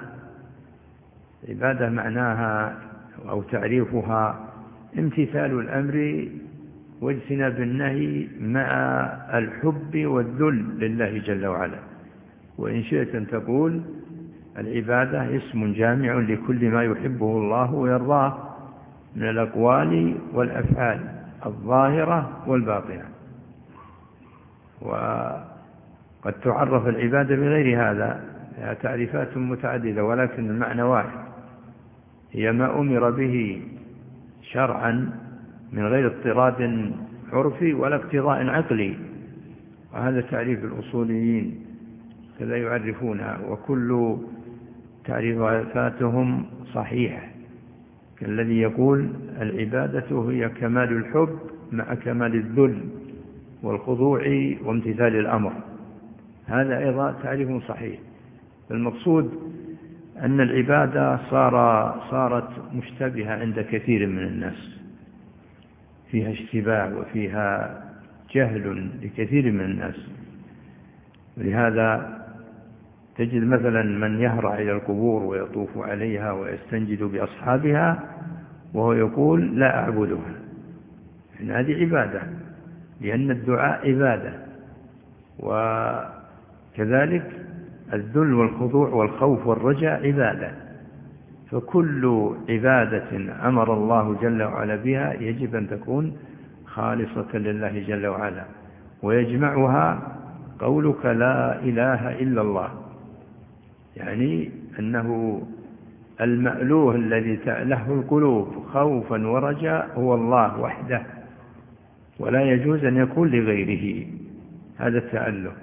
معناها أو تعريفها امتثال الأمر واجتناب النهي مع الحب والذل لله جل وعلا. وإن شئت أن تقول العبادة اسم جامع لكل ما يحبه الله ويرضاه من الأقوال والأفعال الظاهرة والباطنة. وقد تعرف العبادة بغير هذا، تعريفات متعددة، ولكن المعنى واحد، هي ما أمر به شرعا من غير اضطراد عرفي ولا اقتضاء عقلي، وهذا تعريف الأصوليين كذا يعرفونها، وكل تعريفاتهم صحيحة، كالذي يقول العبادة هي كمال الحب مع كمال الذل والخضوع وامتثال الأمر، هذا أيضا تعريف صحيح. المقصود أن العبادة صارت مشتبهة عند كثير من الناس، فيها اشتباه وفيها جهل لكثير من الناس. ولهذا تجد مثلا من يهرع إلى القبور ويطوف عليها ويستنجد بأصحابها وهو يقول لا أعبدها، إن هذه عبادة، لأن الدعاء عبادة. وكذلك الذل والخضوع والخوف والرجاء عبادة، فكل عبادة أمر الله جل وعلا بها يجب أن تكون خالصة لله جل وعلا، ويجمعها قولك لا إله إلا الله، يعني أنه المألوه الذي تأله القلوب خوفا ورجاء هو الله وحده، ولا يجوز أن يكون لغيره، هذا التأله.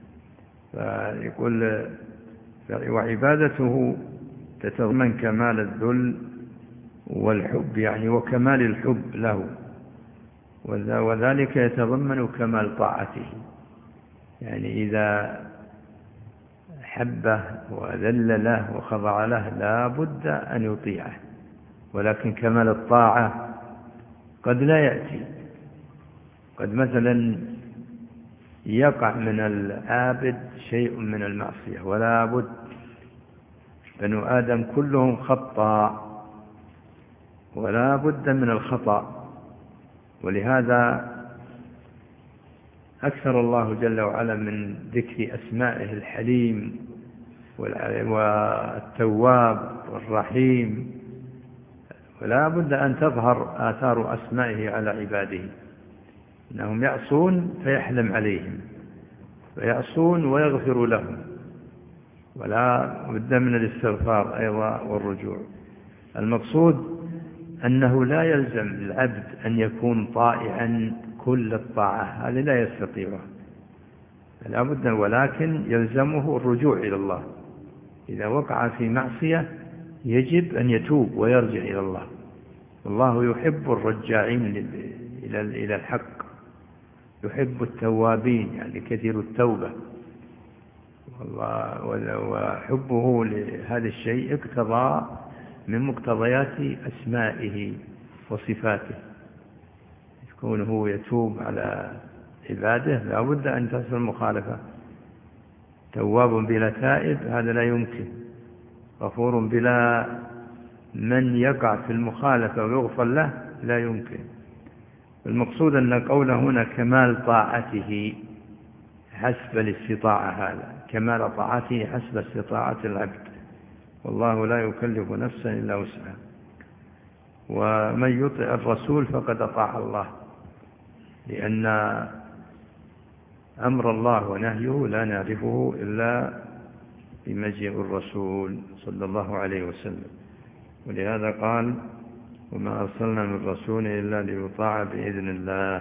فيقول وعبادته تتضمن كمال الذل والحب، يعني وكمال الحب له، وذلك يتضمن كمال طاعته، يعني إذا حبه وذل له وخضع له لا بد أن يطيعه. ولكن كمال الطاعة قد لا يأتي، قد مثلا يقع من العابد شيء من المعصية ولا بد، بنو آدم كلهم خطاء ولا بد من الخطأ. ولهذا أكثر الله جل وعلا من ذكر أسمائه الحليم والتواب والرحيم، ولا بد أن تظهر آثار أسمائه على عباده، إنهم يعصون فيحلم عليهم، ويعصون ويغفر لهم، ولا بد من الاستغفار أيضا والرجوع. المقصود أنه لا يلزم العبد أن يكون طائعا كل الطاعة، هذا لا يستطيعه، لا بد، ولكن يلزمه الرجوع إلى الله. إذا وقع في معصية يجب أن يتوب ويرجع إلى الله، والله يحب الرجاعين إلى الحق، يحب التوابين يعني كثير التوبة، وحبه لهذا الشيء اقتضى من مقتضيات أسمائه وصفاته، كونه يتوب على عباده لا بد أن تحصل المخالفة. تواب بلا تائب هذا لا يمكن، غفور بلا من يقع في المخالفة ويغفر له لا يمكن. المقصود أن قوله هنا كمال طاعته حسب الاستطاعة، هذا كمال طاعته حسب استطاعة العبد، والله لا يكلف نفسا إلا وسعها. ومن يطع الرسول فقد أطاع الله، لأن أمر الله ونهيه لا نعرفه إلا بمجيء الرسول صلى الله عليه وسلم. ولهذا قال وما أرسلنا من رسول إلا ليطاع بإذن الله،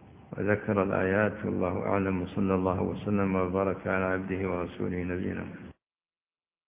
وذكر الآيات. والله أعلم، وصلى الله وسلم وبارك على عبده ورسوله نبينا